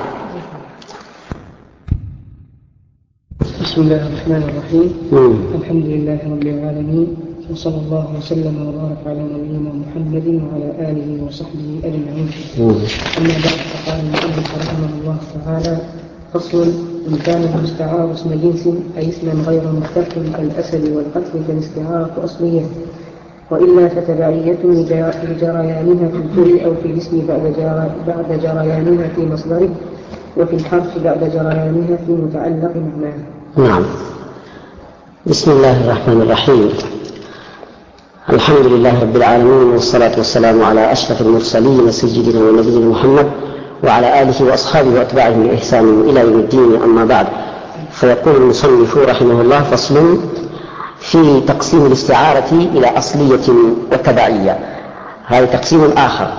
بسم الله الرحمن الرحيم. الحمد لله رب العالمين، وصلى الله وسلم وبارك على نبينا محمد وعلى آله وصحبه أجمعين. أما بعد، فقال المؤلف رحمه الله تعالى: فصل: إن كان المستعار اسم جنس أي اسما غير مشتق كالأسد والقتل فالاستعارة أصلية، وإلا فتبعية لجريانها في الفعل أو في الاسم بعد جريانها في مصدره، وفي الحرف بعد جريانها في متعلق معناه. نعم. بسم الله الرحمن الرحيم. الحمد لله رب العالمين، والصلاة والسلام على أشرف المرسلين سيدنا ونبينا محمد وعلى آله وأصحابه وأتباعه بإحسان إلى يوم الدين. أما بعد، فيقول المصنف رحمه الله: فصل في تقسيم الاستعارة إلى أصلية وتبعية. هذا تقسيم آخر،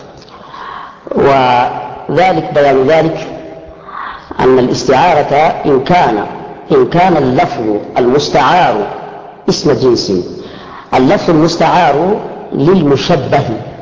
وذلك بيان ذلك أن الاستعارة إن كان اللفظ المستعار اسم جنس، اللفظ المستعار للمشبه،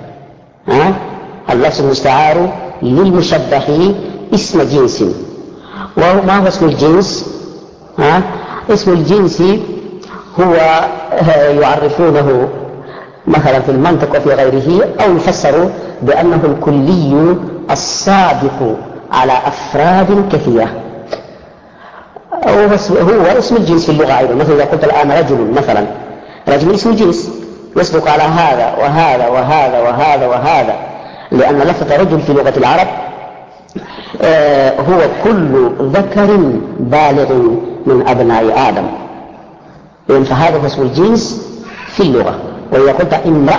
اللفظ المستعار للمشبه اسم جنس. وما هو اسم الجنس؟ اسم الجنس هو يعرفونه مثلا في المنطق وفي غيره، أو يفسر بأنه الكلي الصادق على أفراد كثيرة. هو اسم الجنس في اللغة أيضا. مثلا إذا قلت الآن رجل مثلا، رجل اسم الجنس يصدق على هذا وهذا وهذا وهذا وهذا، لأن لفظ رجل في لغة العرب هو كل ذكر بالغ من أبناء آدم، فهذا هو اسم الجنس في اللغة. وإذا قلت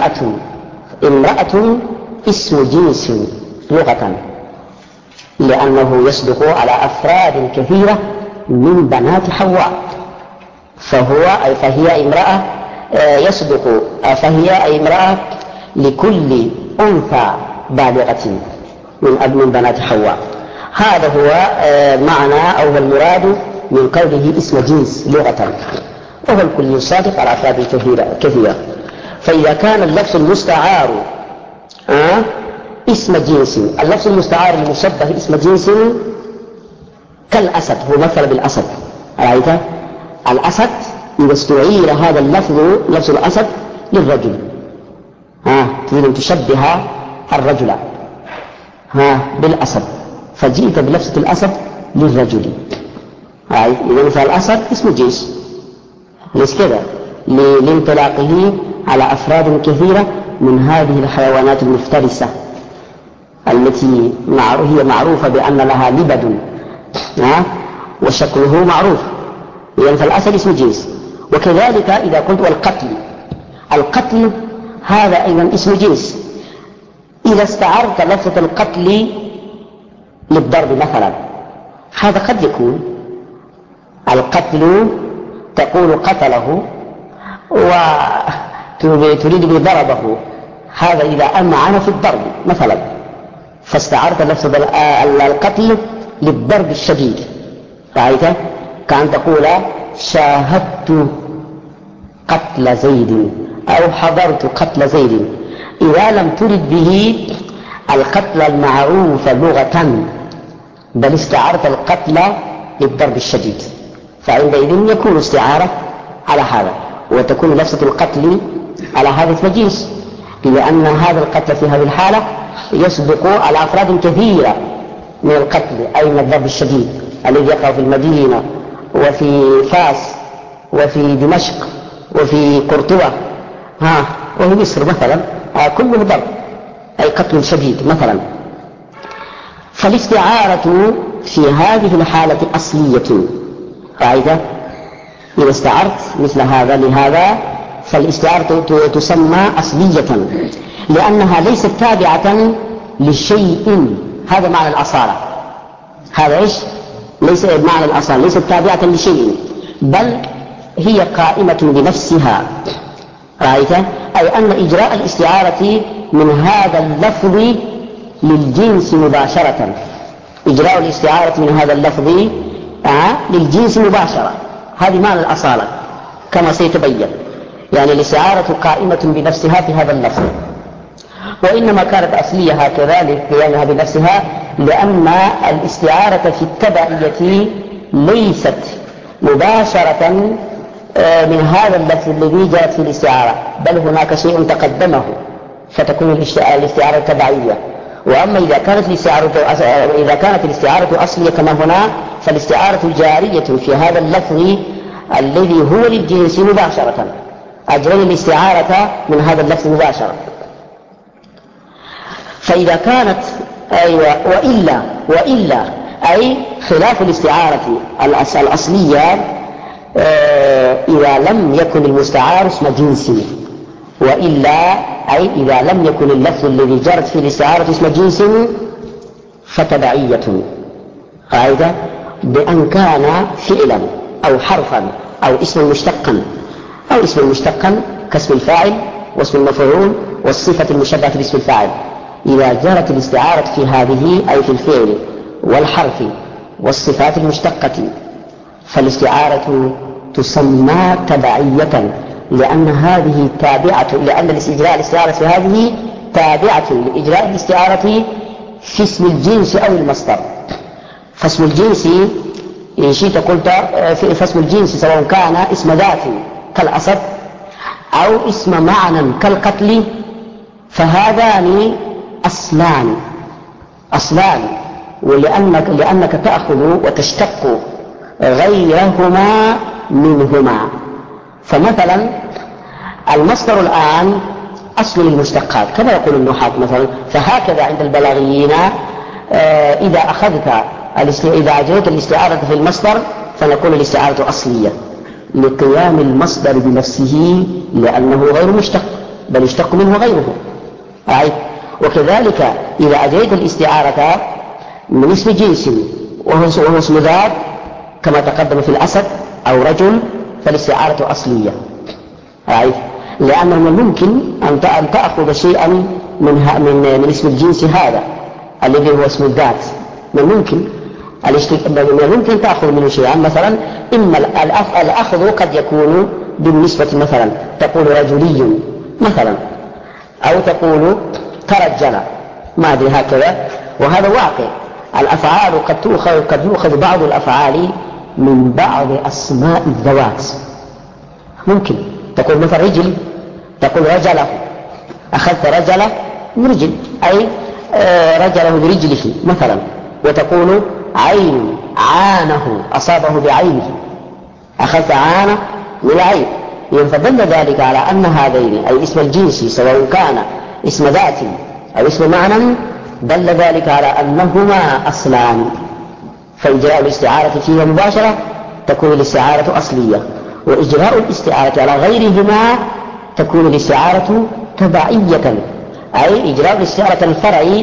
امرأة اسم جنس لغة، لأنه يصدق على أفراد كثيرة من بنات حواء، فهي امرأة يصدق، فهي امرأة لكل أنثى بالغة من بنات حواء. هذا هو معنى أو المراد من قوله اسم جنس لغة، وهو الكلي الصادق على أفراد كثيرة. فإذا كان اللفظ المستعار اسم جنس، اللفظ المستعار المشبه اسم جنس كالأسد، هو مثل بالأسد. رأيت الأسد إذا استعير هذا اللفظ، لفظ الأسد للرجل، تريد أن تشبه الرجل بالأسد، فجئت بلفظة الأسد للرجل. إذا مثل الأسد اسم جنس، ليس كذا، لانطلاقه على أفراد كثيرة من هذه الحيوانات المفترسة التي هي معروفة بأن لها لبد وشكله معروف. يعني فالأسد اسم جنس. وكذلك إذا قلت القتل هذا أيضا اسم جنس. إذا استعرت لفظة القتل للضرب مثلا، هذا قد يكون القتل تقول قتله وتريد بضربه، هذا إذا أمعن في الضرب مثلا، فاستعرت لفظة القتل للضرب الشديد. رأيت كأن تقول شاهدت قتل زيد أو حضرت قتل زيد، إذا لم ترد به القتل المعروف لغة، بل استعرت القتل للضرب الشديد، فعندئذ يكون استعارة على هذا، وتكون لفظة القتل على هذا اسم جنس، لأن هذا القتل في هذه الحالة يصدق على أفراد كثيرة من القتل، أي من الضرب الشديد الذي يقع في المدينة وفي فاس وفي دمشق وفي قرطبة وفي مصر مثلا، كله ضرب أي قتل شديد مثلا. فالاستعارة في هذه الحالة أصلية. رأيت إذا استعرت مثل هذا لهذا، فالاستعارة تسمى أصلية، لأنها ليست تابعة لشيء. هذا معنى الأصالة. هذا إيش؟ ليس معنى الأصالة، ليست تابعة لشيء، بل هي قائمة بنفسها. رأيت؟ أي أن إجراء الاستعارة من هذا اللفظ للجنس مباشرة، إجراء الاستعارة من هذا اللفظ للجنس مباشرة، هذه معنى الأصالة كما سيتبين. يعني الاستعارة قائمة بنفسها في هذا اللفظ، وإنما كانت أصلية هكذا لقيامها بنفسها، لأن الاستعارة في التبعية ليست مباشرة من هذا اللفظ الذي جاءت في الاستعارة، بل هناك شيء تقدمه فتكون الاستعارة تبعية. وأما إذا كانت الاستعارة أصلية كما هنا، فالاستعارة جارية في هذا اللفظ الذي هو للجنس مباشرة، أجري الاستعارة من هذا اللفظ مباشرة. فإذا كانت وإلا أي خلاف الاستعارة الأصلية، إذا لم يكن المستعار اسم جنس، وإلا أي إذا لم يكن اللفظ الذي جرت فيه الاستعارة اسم جنس فتبعية، قاعدة بأن كان فعلا أو حرفا أو اسما مشتقا كاسم الفاعل واسم المفعول والصفة المشبهة باسم الفاعل. إذا جرت الاستعارة في هذه أي في الفعل والحرف والصفات المشتقة، فالاستعارة تسمى تبعية، لأن هذه تابعة، لأن إجراء الاستعارة في هذه تابعة لإجراء الاستعارة في اسم الجنس أو المصدر. فاسم الجنس إن شئت قلت فاسم الجنس سواء كان اسم ذات كالأسد أو اسم معنى كالقتل فهذان أصلان لأنك تأخذ وتشتق غيرهما منهما. فمثلا المصدر الآن أصل للمشتقات كما يقول النحاة مثلا. فهكذا عند البلاغيين إذا أجريت الاستعارة في المصدر فنقول الاستعارة أصلية لقيام المصدر بنفسه لأنه غير مشتق بل يشتق منه غيره. وكذلك إذا أجريت الاستعارة من اسم جنس وهو اسم ذات كما تقدم في الأسد أو رجل فالاستعارة أصلية، لأنه من الممكن أن تأخذ شيئا من اسم الجنس هذا الذي هو اسم الذات. من الممكن تأخذ منه شيئا. مثلا إما الأخذ قد يكون بالنسبة مثلا تقول رجلي مثلا أو تقول ترجل ما أدري هكذا، وهذا واقع. الأفعال قد يؤخذ بعض الأفعال من بعض أسماء الذوات. ممكن تقول مثلا رجل تقول رجله، أخذت رجله برجل أي رجله برجله مثلا. وتقول عين عانه أصابه بعينه، أخذت عانه بالعين. فدل ذلك على أن هذين أي اسم الجنس سواء كان اسم ذات أو اسم معنى دل ذلك على أنهما أصلان، فإجراء الاستعارة فيها مباشرة تكون الاستعارة أصلية، وإجراء الاستعارة على غيرهما تكون الاستعارة تبعية، أي إجراء الاستعارة الفرعي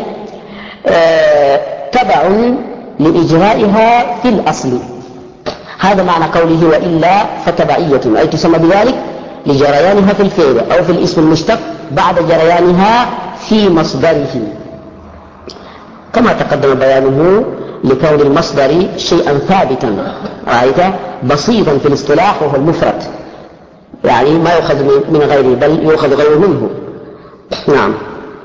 تبع لإجرائها في الأصل. هذا معنى قوله وإلا فتبعية، أي تسمى بذلك لجريانها في الفعل أو في الاسم المشتق بعد جريانها في مصدره، كما تقدم بيانه لكون المصدر شيئا ثابتا بسيطا في الاصطلاح وهو المفرد، يعني ما يؤخذ من غيره بل يؤخذ غيره منه. نعم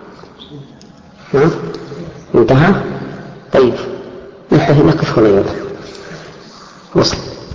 انتهى. طيب نقف هنا وصل.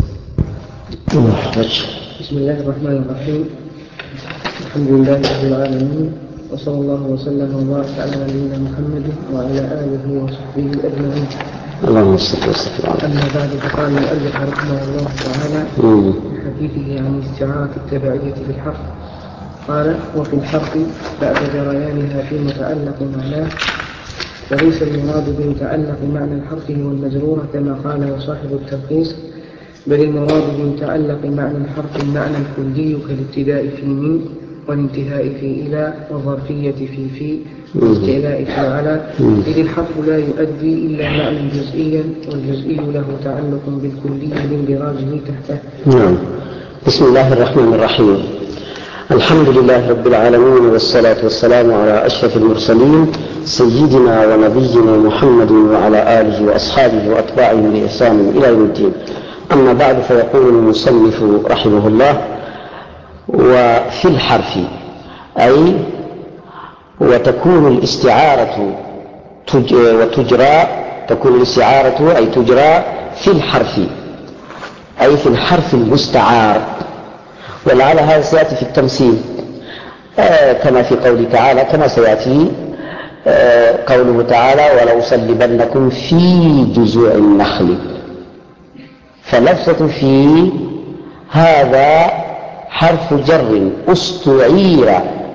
بسم الله الرحمن الرحيم. الحمد لله رب العالمين، وصلى الله وسلم وبارك على نبينا محمد وعلى آله وصحبه أجمعين. اللهم صل وسلم. أما بعد فقال المؤلف رحمه الله تعالى في حديثه عن الاستعارة التبعية في الحرف قال وفي الحرف بعد جريانها في متعلق معناه، وليس المراد بمتعلق معنى الحرف هو المجرور كما قال صاحب التلخيص، بل المراد بمتعلق معنى الحرف المعنى الكلي كالابتداء في من والانتهاء في إلى والظرفية في والاستعلاء في على، إذ الحرف لا يؤدي إلا معنى جزئيا والجزئي له تعلق بالكلي باندراجه تحته. نعم. بسم الله الرحمن الرحيم. الحمد لله رب العالمين، والصلاة والسلام على أشرف المرسلين سيدنا ونبينا محمد وعلى آله وأصحابه وأتباعه بإحسان إلى يوم الدين. أما بعد، فيقول المصنف رحمه الله وفي الحرف أي وتكون الاستعارة وتجرى، تكون الاستعارة أي تجرى في الحرف أي في الحرف المستعار، ولعل هذا سيأتي في التمثيل كما في قوله تعالى، كما سيأتي قوله تعالى ولو صلبنكم في جذوع النخل. فلفظة في هذا حرف جر استعير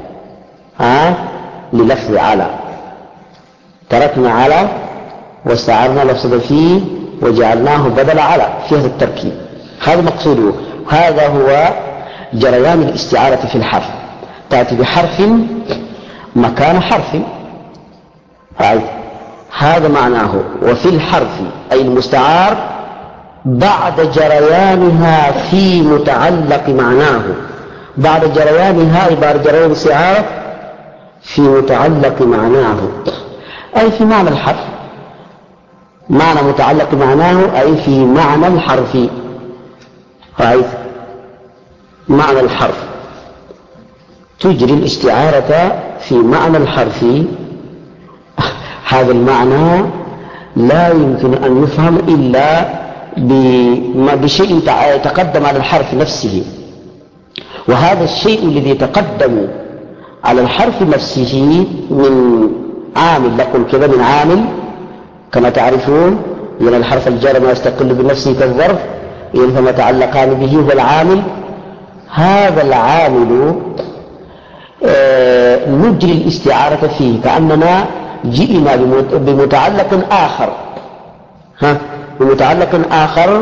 للفظ على، تركنا على واستعرنا لفظة في وجعلناه بدل على في هذا التركيب. هذا مقصوده، هذا هو جريان الاستعارة في الحرف، تأتي بحرف مكان حرف، هذا معناه. وفي الحرف أي المستعار بعد جريانها في متعلق معناه، بعد جريانها بعد جريان الاستعارة في متعلق معناه أي في معنى الحرف، معنى متعلق معناه أي في معنى الحرف، معنى الحرف تجري الاستعارة في معنى الحرف. هذا المعنى لا يمكن أن يفهم إلا بشيء تقدم على الحرف نفسه، وهذا الشيء الذي يتقدم على الحرف نفسه من عامل، نقول كذا من عامل كما تعرفون، يعني الحرف الجار ما يستقل بنفسه كالظرف، يعني فما تعلقان به هو العامل. هذا العامل نجري الاستعارة فيه كأننا جئنا بمتعلق آخر، بمتعلق آخر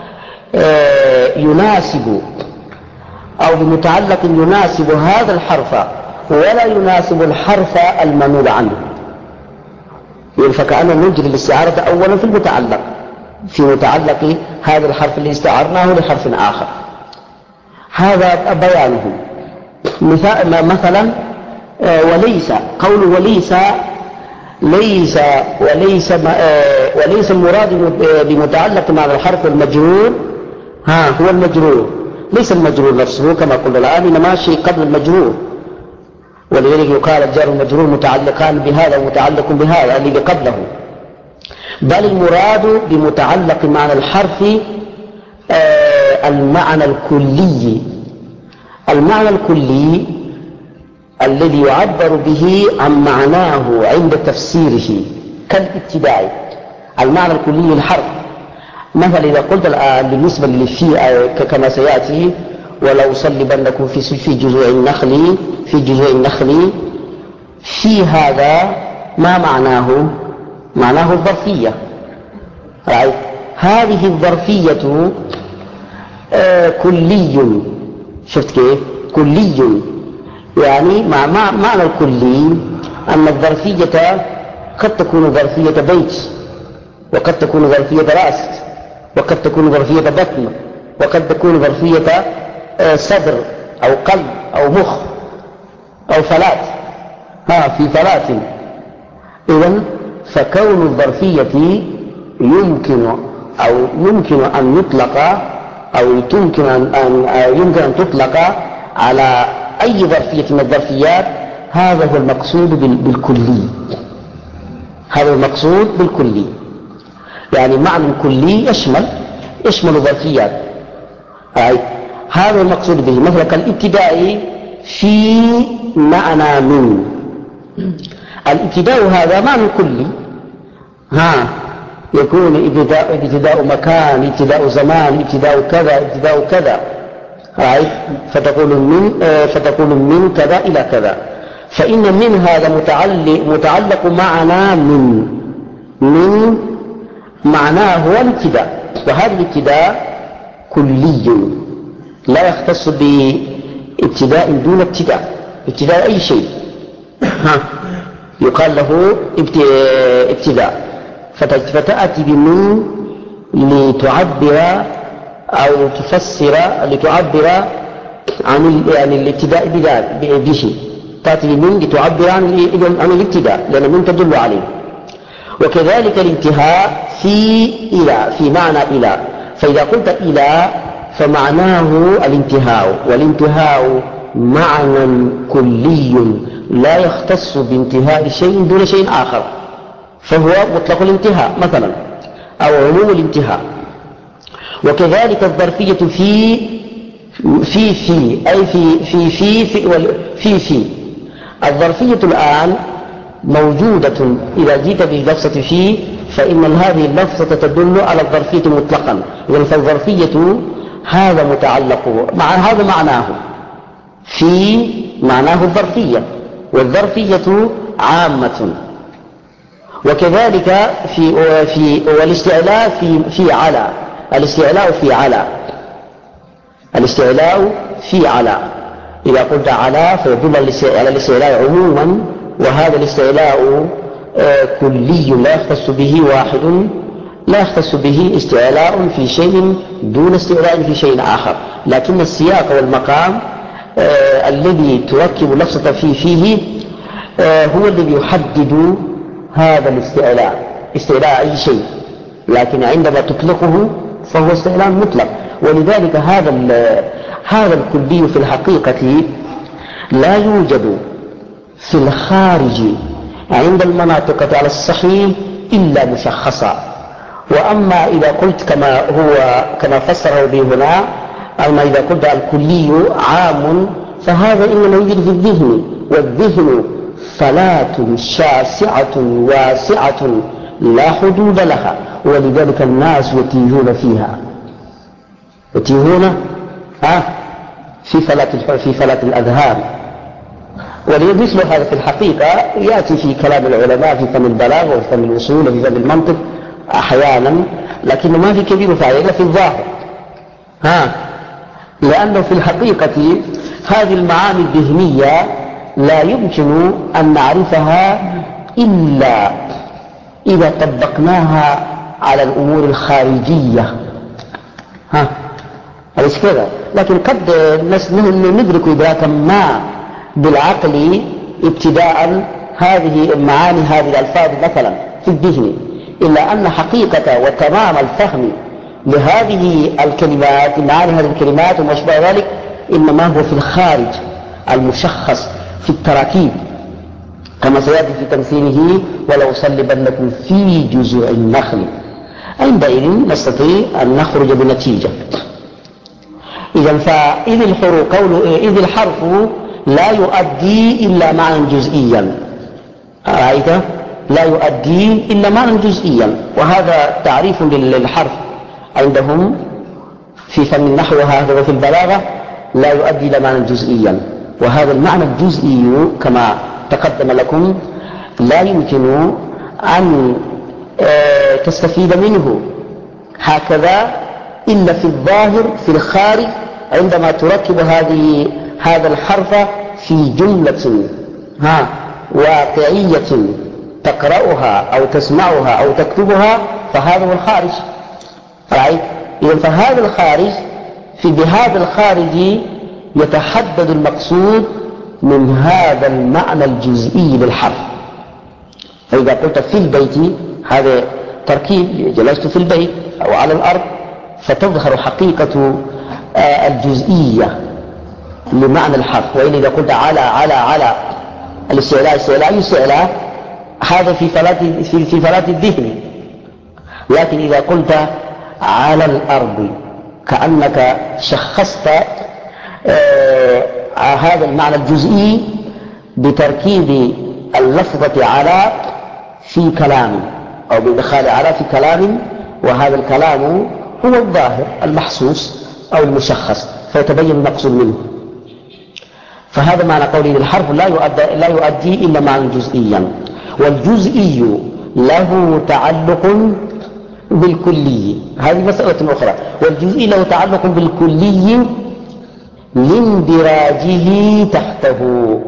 يناسب، أو بمتعلق يناسب هذا الحرف ولا يناسب الحرف المنوب عنه، يعني فكأننا نجري الاستعارة أولا في المتعلق، في متعلق هذا الحرف اللي استعرناه لحرف آخر. هذا بيانه. مثلا وليس، قول وليس وليس المراد بمتعلق مع الحرف المجرور هو المجرور، ليس المجرور نفسه كما قلنا الآن، إنما شيء قبل المجرور، ولذلك يقال الجار والمجرور متعلقان بهذا ومتعلق بهذا الذي قبله، بل المراد بمتعلق معنى الحرف المعنى الكلي، المعنى الكلي الذي يعبر به عن معناه عند تفسيره كالابتداء، المعنى الكلي للحرف. مثلا إذا قلت الآن بالنسبة للفي كما سيأتي ولو صلبنكم في جذوع النخل، في جذوع النخل، في هذا ما معناه؟ معناه الظرفية. هذه الظرفية كلي، شفت كيف؟ كلي، يعني معنى الكلي أن الظرفية قد تكون ظرفية بيت، وقد تكون ظرفية رأس، وقد تكون ظرفية بطن، وقد تكون ظرفية صدر أو قلب أو مخ أو فلات، في فلات. إذن فكون الظرفية يمكن أن يطلق أو يمكن أن تطلق على أي ظرفية من الظرفيات. هذا هو المقصود بالكلي، هذا المقصود بالكلي، يعني معنى الكلي يشمل ظرفيات. هذا المقصود به. مثلا كالابتداء في معنى من، الابتداء هذا معنى كلي، يكون ابتداء مكان، ابتداء زمان، ابتداء كذا، ابتداء كذا، فتقول من كذا إلى كذا. فإن من هذا متعلق معنا من معناه هو الابتداء، وهذا الابتداء كلي لا يختص بابتداء دون ابتداء أي شيء، يقال له ابتداء. فتأتي بمن لتعبر أو تفسر، لتعبر عن الابتداء به، تأتي بمن لتعبر عن الابتداء، لأن من تدل عليه. وكذلك الانتهاء في معنى إلى، فإذا قلت إلى فمعناه الانتهاء، والانتهاء معنى كلي لا يختص بانتهاء شيء دون شيء آخر، فهو مطلق الانتهاء مثلا أو عموم الانتهاء. وكذلك الظرفية في أي في الظرفية الآن موجودة. إذا جئت بلفظة في، فإن هذه اللفظة تدل على الظرفية مطلقا. إذن فالظرفية هذا متعلق مع هذا معناه، في معناه الظرفية، والظرفية عامة. وكذلك والاستعلاء في على، الاستعلاء في على، إذا قلت على فيدل على الاستعلاء عموما، وهذا الاستعلاء كلي لا يختص به واحد، لا يختص به استعلاء في شيء دون استعلاء في شيء آخر، لكن السياق والمقام الذي تركب لفظة فيه هو الذي يحدد هذا الاستعلاء، استعلاء أي شيء، لكن عندما تطلقه فهو استعلاء مطلق. ولذلك هذا الكلي في الحقيقة لا يوجد في الخارج عند المناطق على الصحيح إلا مشخصا، وأما إذا قلت كما فسره به هنا، أما إذا قلت الكلي عام فهذا إنما يوجد في الذهن، والذهن فلاة شاسعة واسعة لا حدود لها، ولذلك الناس يتيهون فيها، يتيهون في فلاة الأذهان. ولمثل هذا في الحقيقة يأتي في كلام العلماء في فن البلاغة وفي فن الأصول وفي فن المنطق أحيانا، لكن ما في كبير فائدة إلا في الظاهر، لأنه في الحقيقة هذه المعاني الذهنية لا يمكن أن نعرفها إلا إذا طبقناها على الأمور الخارجية، أليس كذا؟ لكن قد ندرك إدراكا ما بالعقل ابتداء هذه المعاني، هذه الألفاظ مثلا في الذهن، إلا أن حقيقة وتمام الفهم لهذه الكلمات، معاني هذه الكلمات وما شابه ذلك، إنما هو في الخارج المشخص في التراكيب، كما سيأتي في تمثيله ولو صلبنكم في جذوع النخل. عندئذ نستطيع أن نخرج بنتيجة. إذ الحرف لا يؤدي إلا معنى جزئيا، رأيت؟ لا يؤدي إلا معنى جزئيا، وهذا تعريف للحرف عندهم في فن النحو وهذا وفي البلاغة، لا يؤدي إلى معنى جزئيا، وهذا المعنى الجزئي كما تقدم لكم لا يمكن أن تستفيد منه هكذا إلا في الظاهر في الخارج، عندما تركب هذا الحرف في جملة واقعية تقرأها أو تسمعها أو تكتبها، فهذا هو الخارج. إذن فهذا الخارج بهذا الخارج يتحدد المقصود من هذا المعنى الجزئي للحرف. فإذا قلت في البيت، هذا تركيب، جلست في البيت أو على الأرض، فتظهر حقيقة الجزئية لمعنى الحرف. وإن إذا قلت على الاستعلاء هذا في فلاة الذهن، لكن إذا قلت على الأرض كأنك شخصت هذا المعنى الجزئي بتركيب اللفظة على في كلام، أو بدخال على في كلام، وهذا الكلام هو الظاهر المحسوس أو المشخص، فيتبين المقصود منه. فهذا معنى قوله الحرف لا يؤدي إلا معنى جزئيا، والجزئي له تعلق بالكلي، هذه مسألة أخرى. والجزئي له تعلق بالكلي لاندراجه تحته.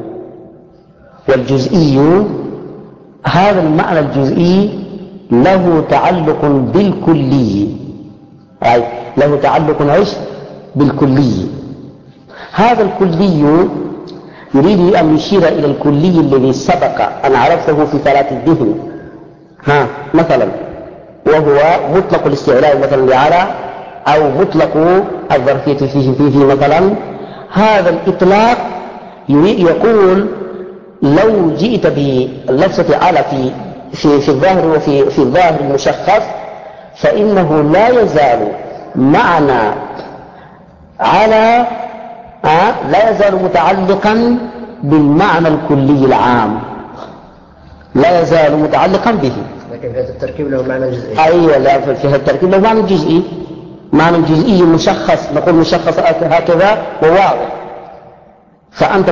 والجزئي، هذا المعنى الجزئي له تعلق بالكلي، له تعلق بالكلي. هذا الكلي يريد أن يشير إلى الكلي الذي سبق أن عرفته في فلاة الذهن، مثلا، وهو مطلق الاستعلاء مثلا لعلى، أو مطلق الظرفية فيه مثلا. هذا الإطلاق يقول لو جئت باللفظة على في الظاهر وفي الظاهر المشخص، فإنه لا يزال معنى على لا يزال متعلقا بالمعنى الكلي العام، لا يزال متعلقا به. لكن في هذا التركيب له معنى جزئي. أيوة، لا، في هذا التركيب له معنى جزئي، معنى جزئي مشخص، نقول مشخص هكذا وواضح. فأنت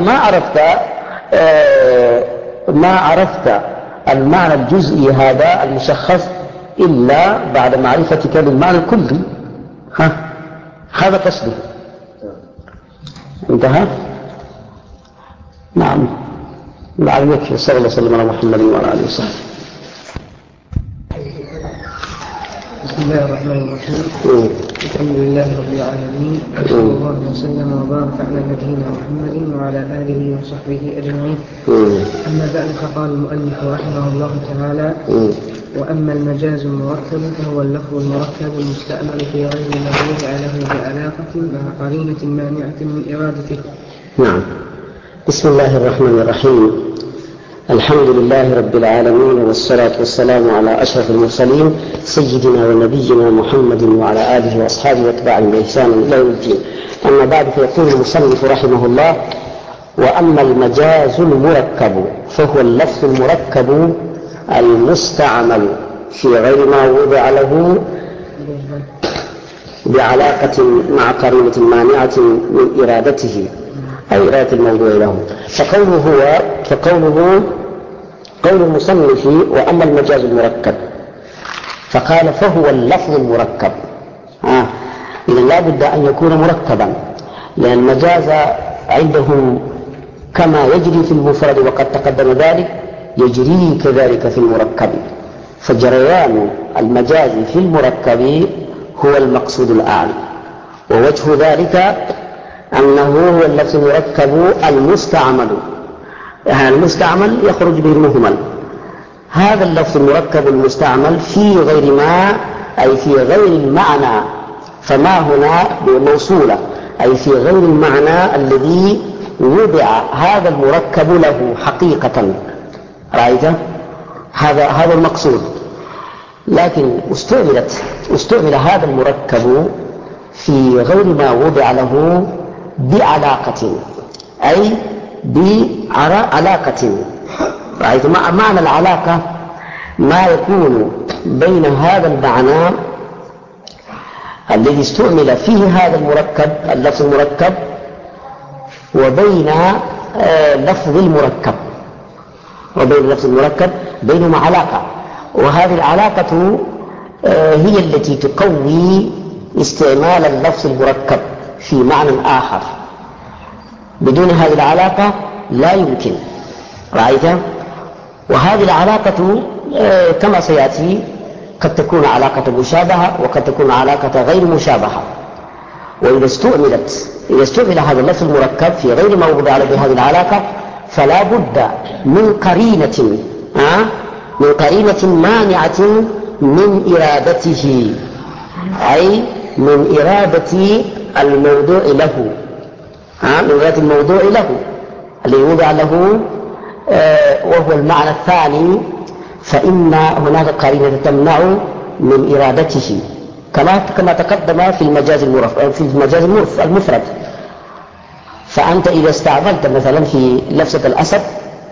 ما عرفت المعنى الجزئي هذا المشخص إلا بعد معرفتك للمعنى الكلي. هذا قصده. انتهى؟ نعم. لعل يكفي. صلى الله وسلم على محمد وعلى آله وصحبه. بسم الله الرحمن الرحيم. الحمد لله رب العالمين، وصلى الله وسلم وبارك على نبينا محمد وعلى آله وصحبه أجمعين. أما بعد، فقال المؤلف رحمه الله تعالى: وأما المجاز المركب فهو اللفظ المركب المستعمل في غير ما وضع له بعلاقة مع قرينة مانعة من إرادته. نعم. بسم الله الرحمن الرحيم. الحمد لله رب العالمين، والصلاة والسلام على أشرف المرسلين سيدنا ونبينا محمد وعلى آله وأصحابه واتباعهم بإحسان إلى يوم الدين. أما بعد، فيقول المصنف رحمه الله: وأما المجاز المركب فهو اللفظ المركب المستعمل في غير ما وضع له بعلاقة مع قرينة مانعة من إرادته أي إرادة الموضوع له. فقوله قول المصنف: وأما المجاز المركب، فقال فهو اللفظ المركب. إذن لا بد أن يكون مركبا، لأن المجاز عندهم كما يجري في المفرد وقد تقدم ذلك يجري كذلك في المركب، فجريان المجاز في المركب هو المقصود الأعلى. ووجه ذلك أنه هو اللفظ المركب المستعمل، المستعمل يخرج به المهمل. هذا اللفظ المركب المستعمل في غير ما، أي في غير المعنى، فما هنا موصولة، أي في غير المعنى الذي وضع هذا المركب له حقيقة. رأيت؟ هذا المقصود. لكن استعمل هذا المركب في غير ما وضع له بعلاقة، أي بعلاقة. رأيت؟ معنى العلاقة ما يكون بين هذا المعنى الذي استعمل فيه هذا المركب، اللفظ المركب، وبين لفظ المركب، وبين لفظ المركب بينهما علاقة، وهذه العلاقة هي التي تقوي استعمال اللفظ المركب في معنى آخر. بدون هذه العلاقة لا يمكن. رأيت؟ وهذه العلاقة كما سيأتي قد تكون علاقة مشابهة وقد تكون علاقة غير مشابهة. وإذا استعمل هذا اللفظ المركب في غير ما وضع له بهذه العلاقة، فلا بد من قرينة مانعة من إرادته، أي من إرادة الموضوع له، من إرادة الموضوع له الذي وضع له، وهو المعنى الثاني. فإن هناك قرينة تمنع من إرادته، كما تقدم في المجاز المفرد. فأنت إذا استعملت مثلا في لفظة الأسد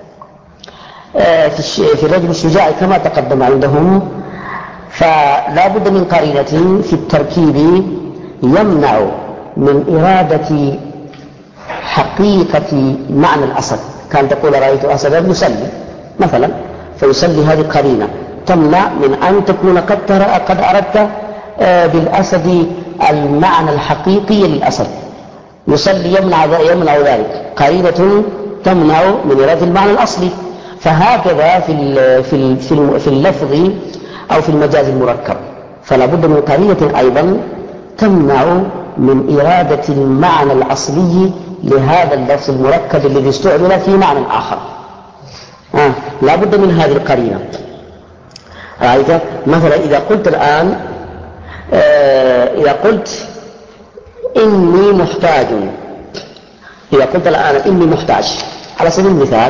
في الرجل الشجاع كما تقدم عندهم، فلا بد من قرينة في التركيب يمنع من إرادة حقيقة معنى الأسد. كان تقول رأيت أسدا يصلي مثلا، فيصلي هذه قرينة تمنع من أن تكون قد أردت بالأسد المعنى الحقيقي للأسد. يصلي يمنع ذلك، قرينة تمنع من إرادة المعنى الأصلي. فهكذا في اللفظ أو في المجاز المركب، فلا بد من قرينة أيضا تمنع من إرادة المعنى الأصلي لهذا اللفظ المركب الذي استعمل في معنى آخر. لا بد من هذه القرينة. رأيت؟ مثلا إذا قلت الآن إذا قلت إني محتاج، إذا قلت الآن إني محتاج على سبيل المثال،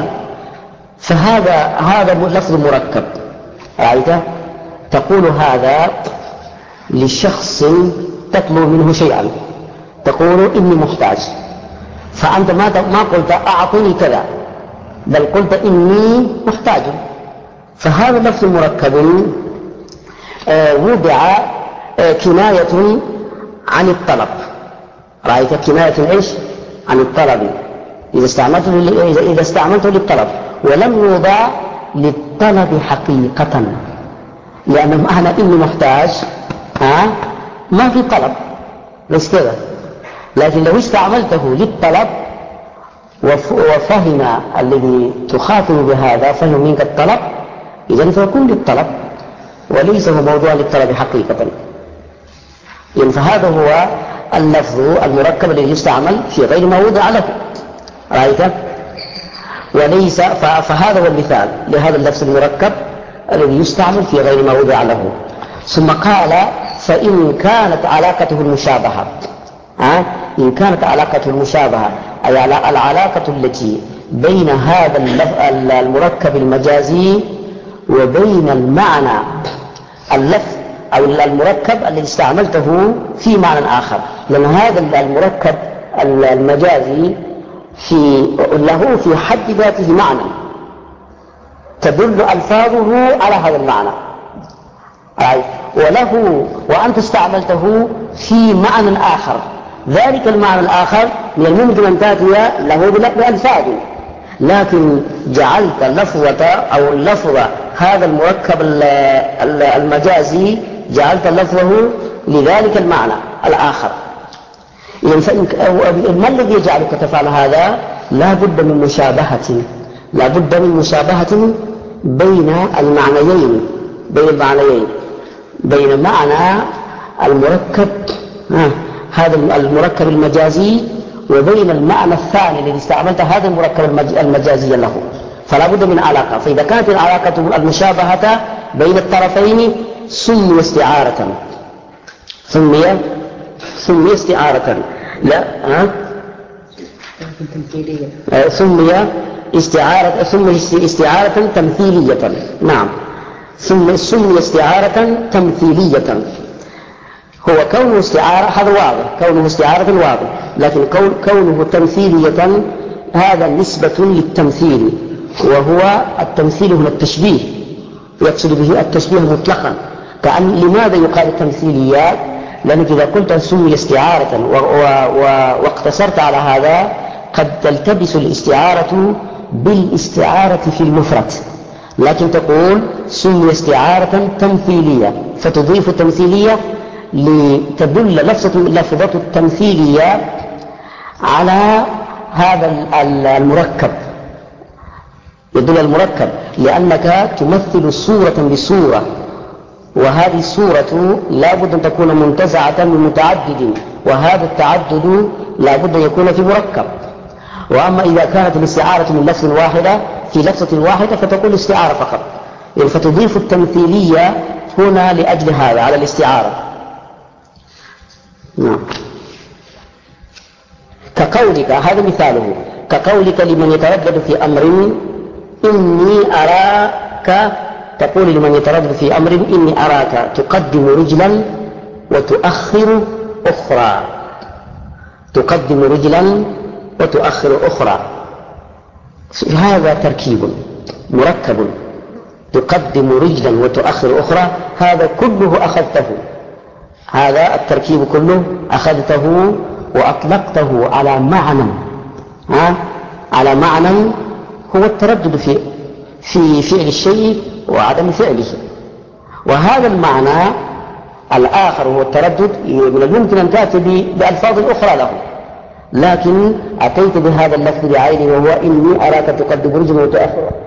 فهذا لفظ مركب. رأيت؟ تقول هذا لشخص تطلب منه شيئا، تقول إني محتاج، فأنت ما قلت أعطني كذا، بل قلت إني محتاج. فهذا اللفظ المركب وضع كناية عن الطلب. رأيت؟ كناية إيش؟ عن الطلب، إذا استعملته للطلب، ولم يوضع للطلب حقيقة، لأن معنى إني محتاج ما في طلب، ليس كذا. لكن لو استعملته للطلب وفهم الذي تخاطب بهذا فهم منك الطلب، إذن فيكون للطلب وليس هو موضوع للطلب حقيقة. فهذا هو اللفظ المركب الذي يستعمل في غير ما وضع له. رأيت؟ وليس فهذا هو المثال لهذا اللفظ المركب الذي يستعمل في غير ما وضع له. ثم قال: فإن كانت علاقته المشابهة، إن كانت علاقته المشابهة، أي العلاقة التي بين هذا المركب المجازي وبين المعنى اللفظ أو المركب الذي استعملته في معنى آخر، لأن هذا المركب المجازي له في حد ذاته معنى تدل ألفاظه على هذا المعنى، وأنت استعملته في معنى آخر، ذلك المعنى الآخر من الممكن أن تأتي له بألفاظ، لكن جعلت لفظ هذا المركب المجازي جعلت لفظه لذلك المعنى الآخر. ما الذي يجعلك تفعل هذا؟ لا بد من مشابهة بين المعنيين، بين معنى المركب هذا المركب المجازي وبين المعنى الثاني الذي استعملت هذا المركب المجازي له، فلا بد من علاقة. فإذا كانت العلاقة المشابهة بين الطرفين سمي استعارة، سمي استعارة، لا سمي استعارة تمثيلية. نعم، سمي استعارة تمثيلية. هو كونه استعارة هذا واضح، كونه استعارة واضح، لكن كونه تمثيلية هذا نسبة للتمثيل، وهو التمثيل هنا التشبيه، يقصد به التشبيه مطلقا. لماذا يقال تمثيليات؟ لأنك إذا قلت سمي استعارة واقتصرت على هذا قد تلتبس الاستعارة بالاستعارة في المفرد، لكن تقول سمي استعارة تمثيلية، فتضيف التمثيلية لتدل لفظة التمثيلية على هذا المركب، يدل المركب لأنك تمثل صورة بصورة، وهذه الصورة لا بد أن تكون منتزعة من متعدد، وهذا التعدد لا بد أن يكون في مركب. وأما إذا كانت الاستعارة من لفظ واحدة في لفظة واحدة فتقول استعارة فقط، فتضيف التمثيلية هنا لأجل هذا على الاستعارة. نعم. كقولك، هذا مثاله، كقولك لمن يتردد في أمر إني أراك، تقول لمن يتردد في أمر إني أراك تقدم رجلا وتؤخر أخرى، تقدم رجلا وتؤخر أخرى، هذا تركيب مركب، تقدم رجلا وتؤخر أخرى، هذا كله أخذته، هذا التركيب كله أخذته وأطلقته على معنى هو التردد في فعل الشيء وعدم فعله. وهذا المعنى الآخر هو التردد من الممكن أن تأتي بألفاظ أخرى له، لكن أتيت بهذا اللفظ بعينه وهو إني أراك تقدم رجلا وتؤخر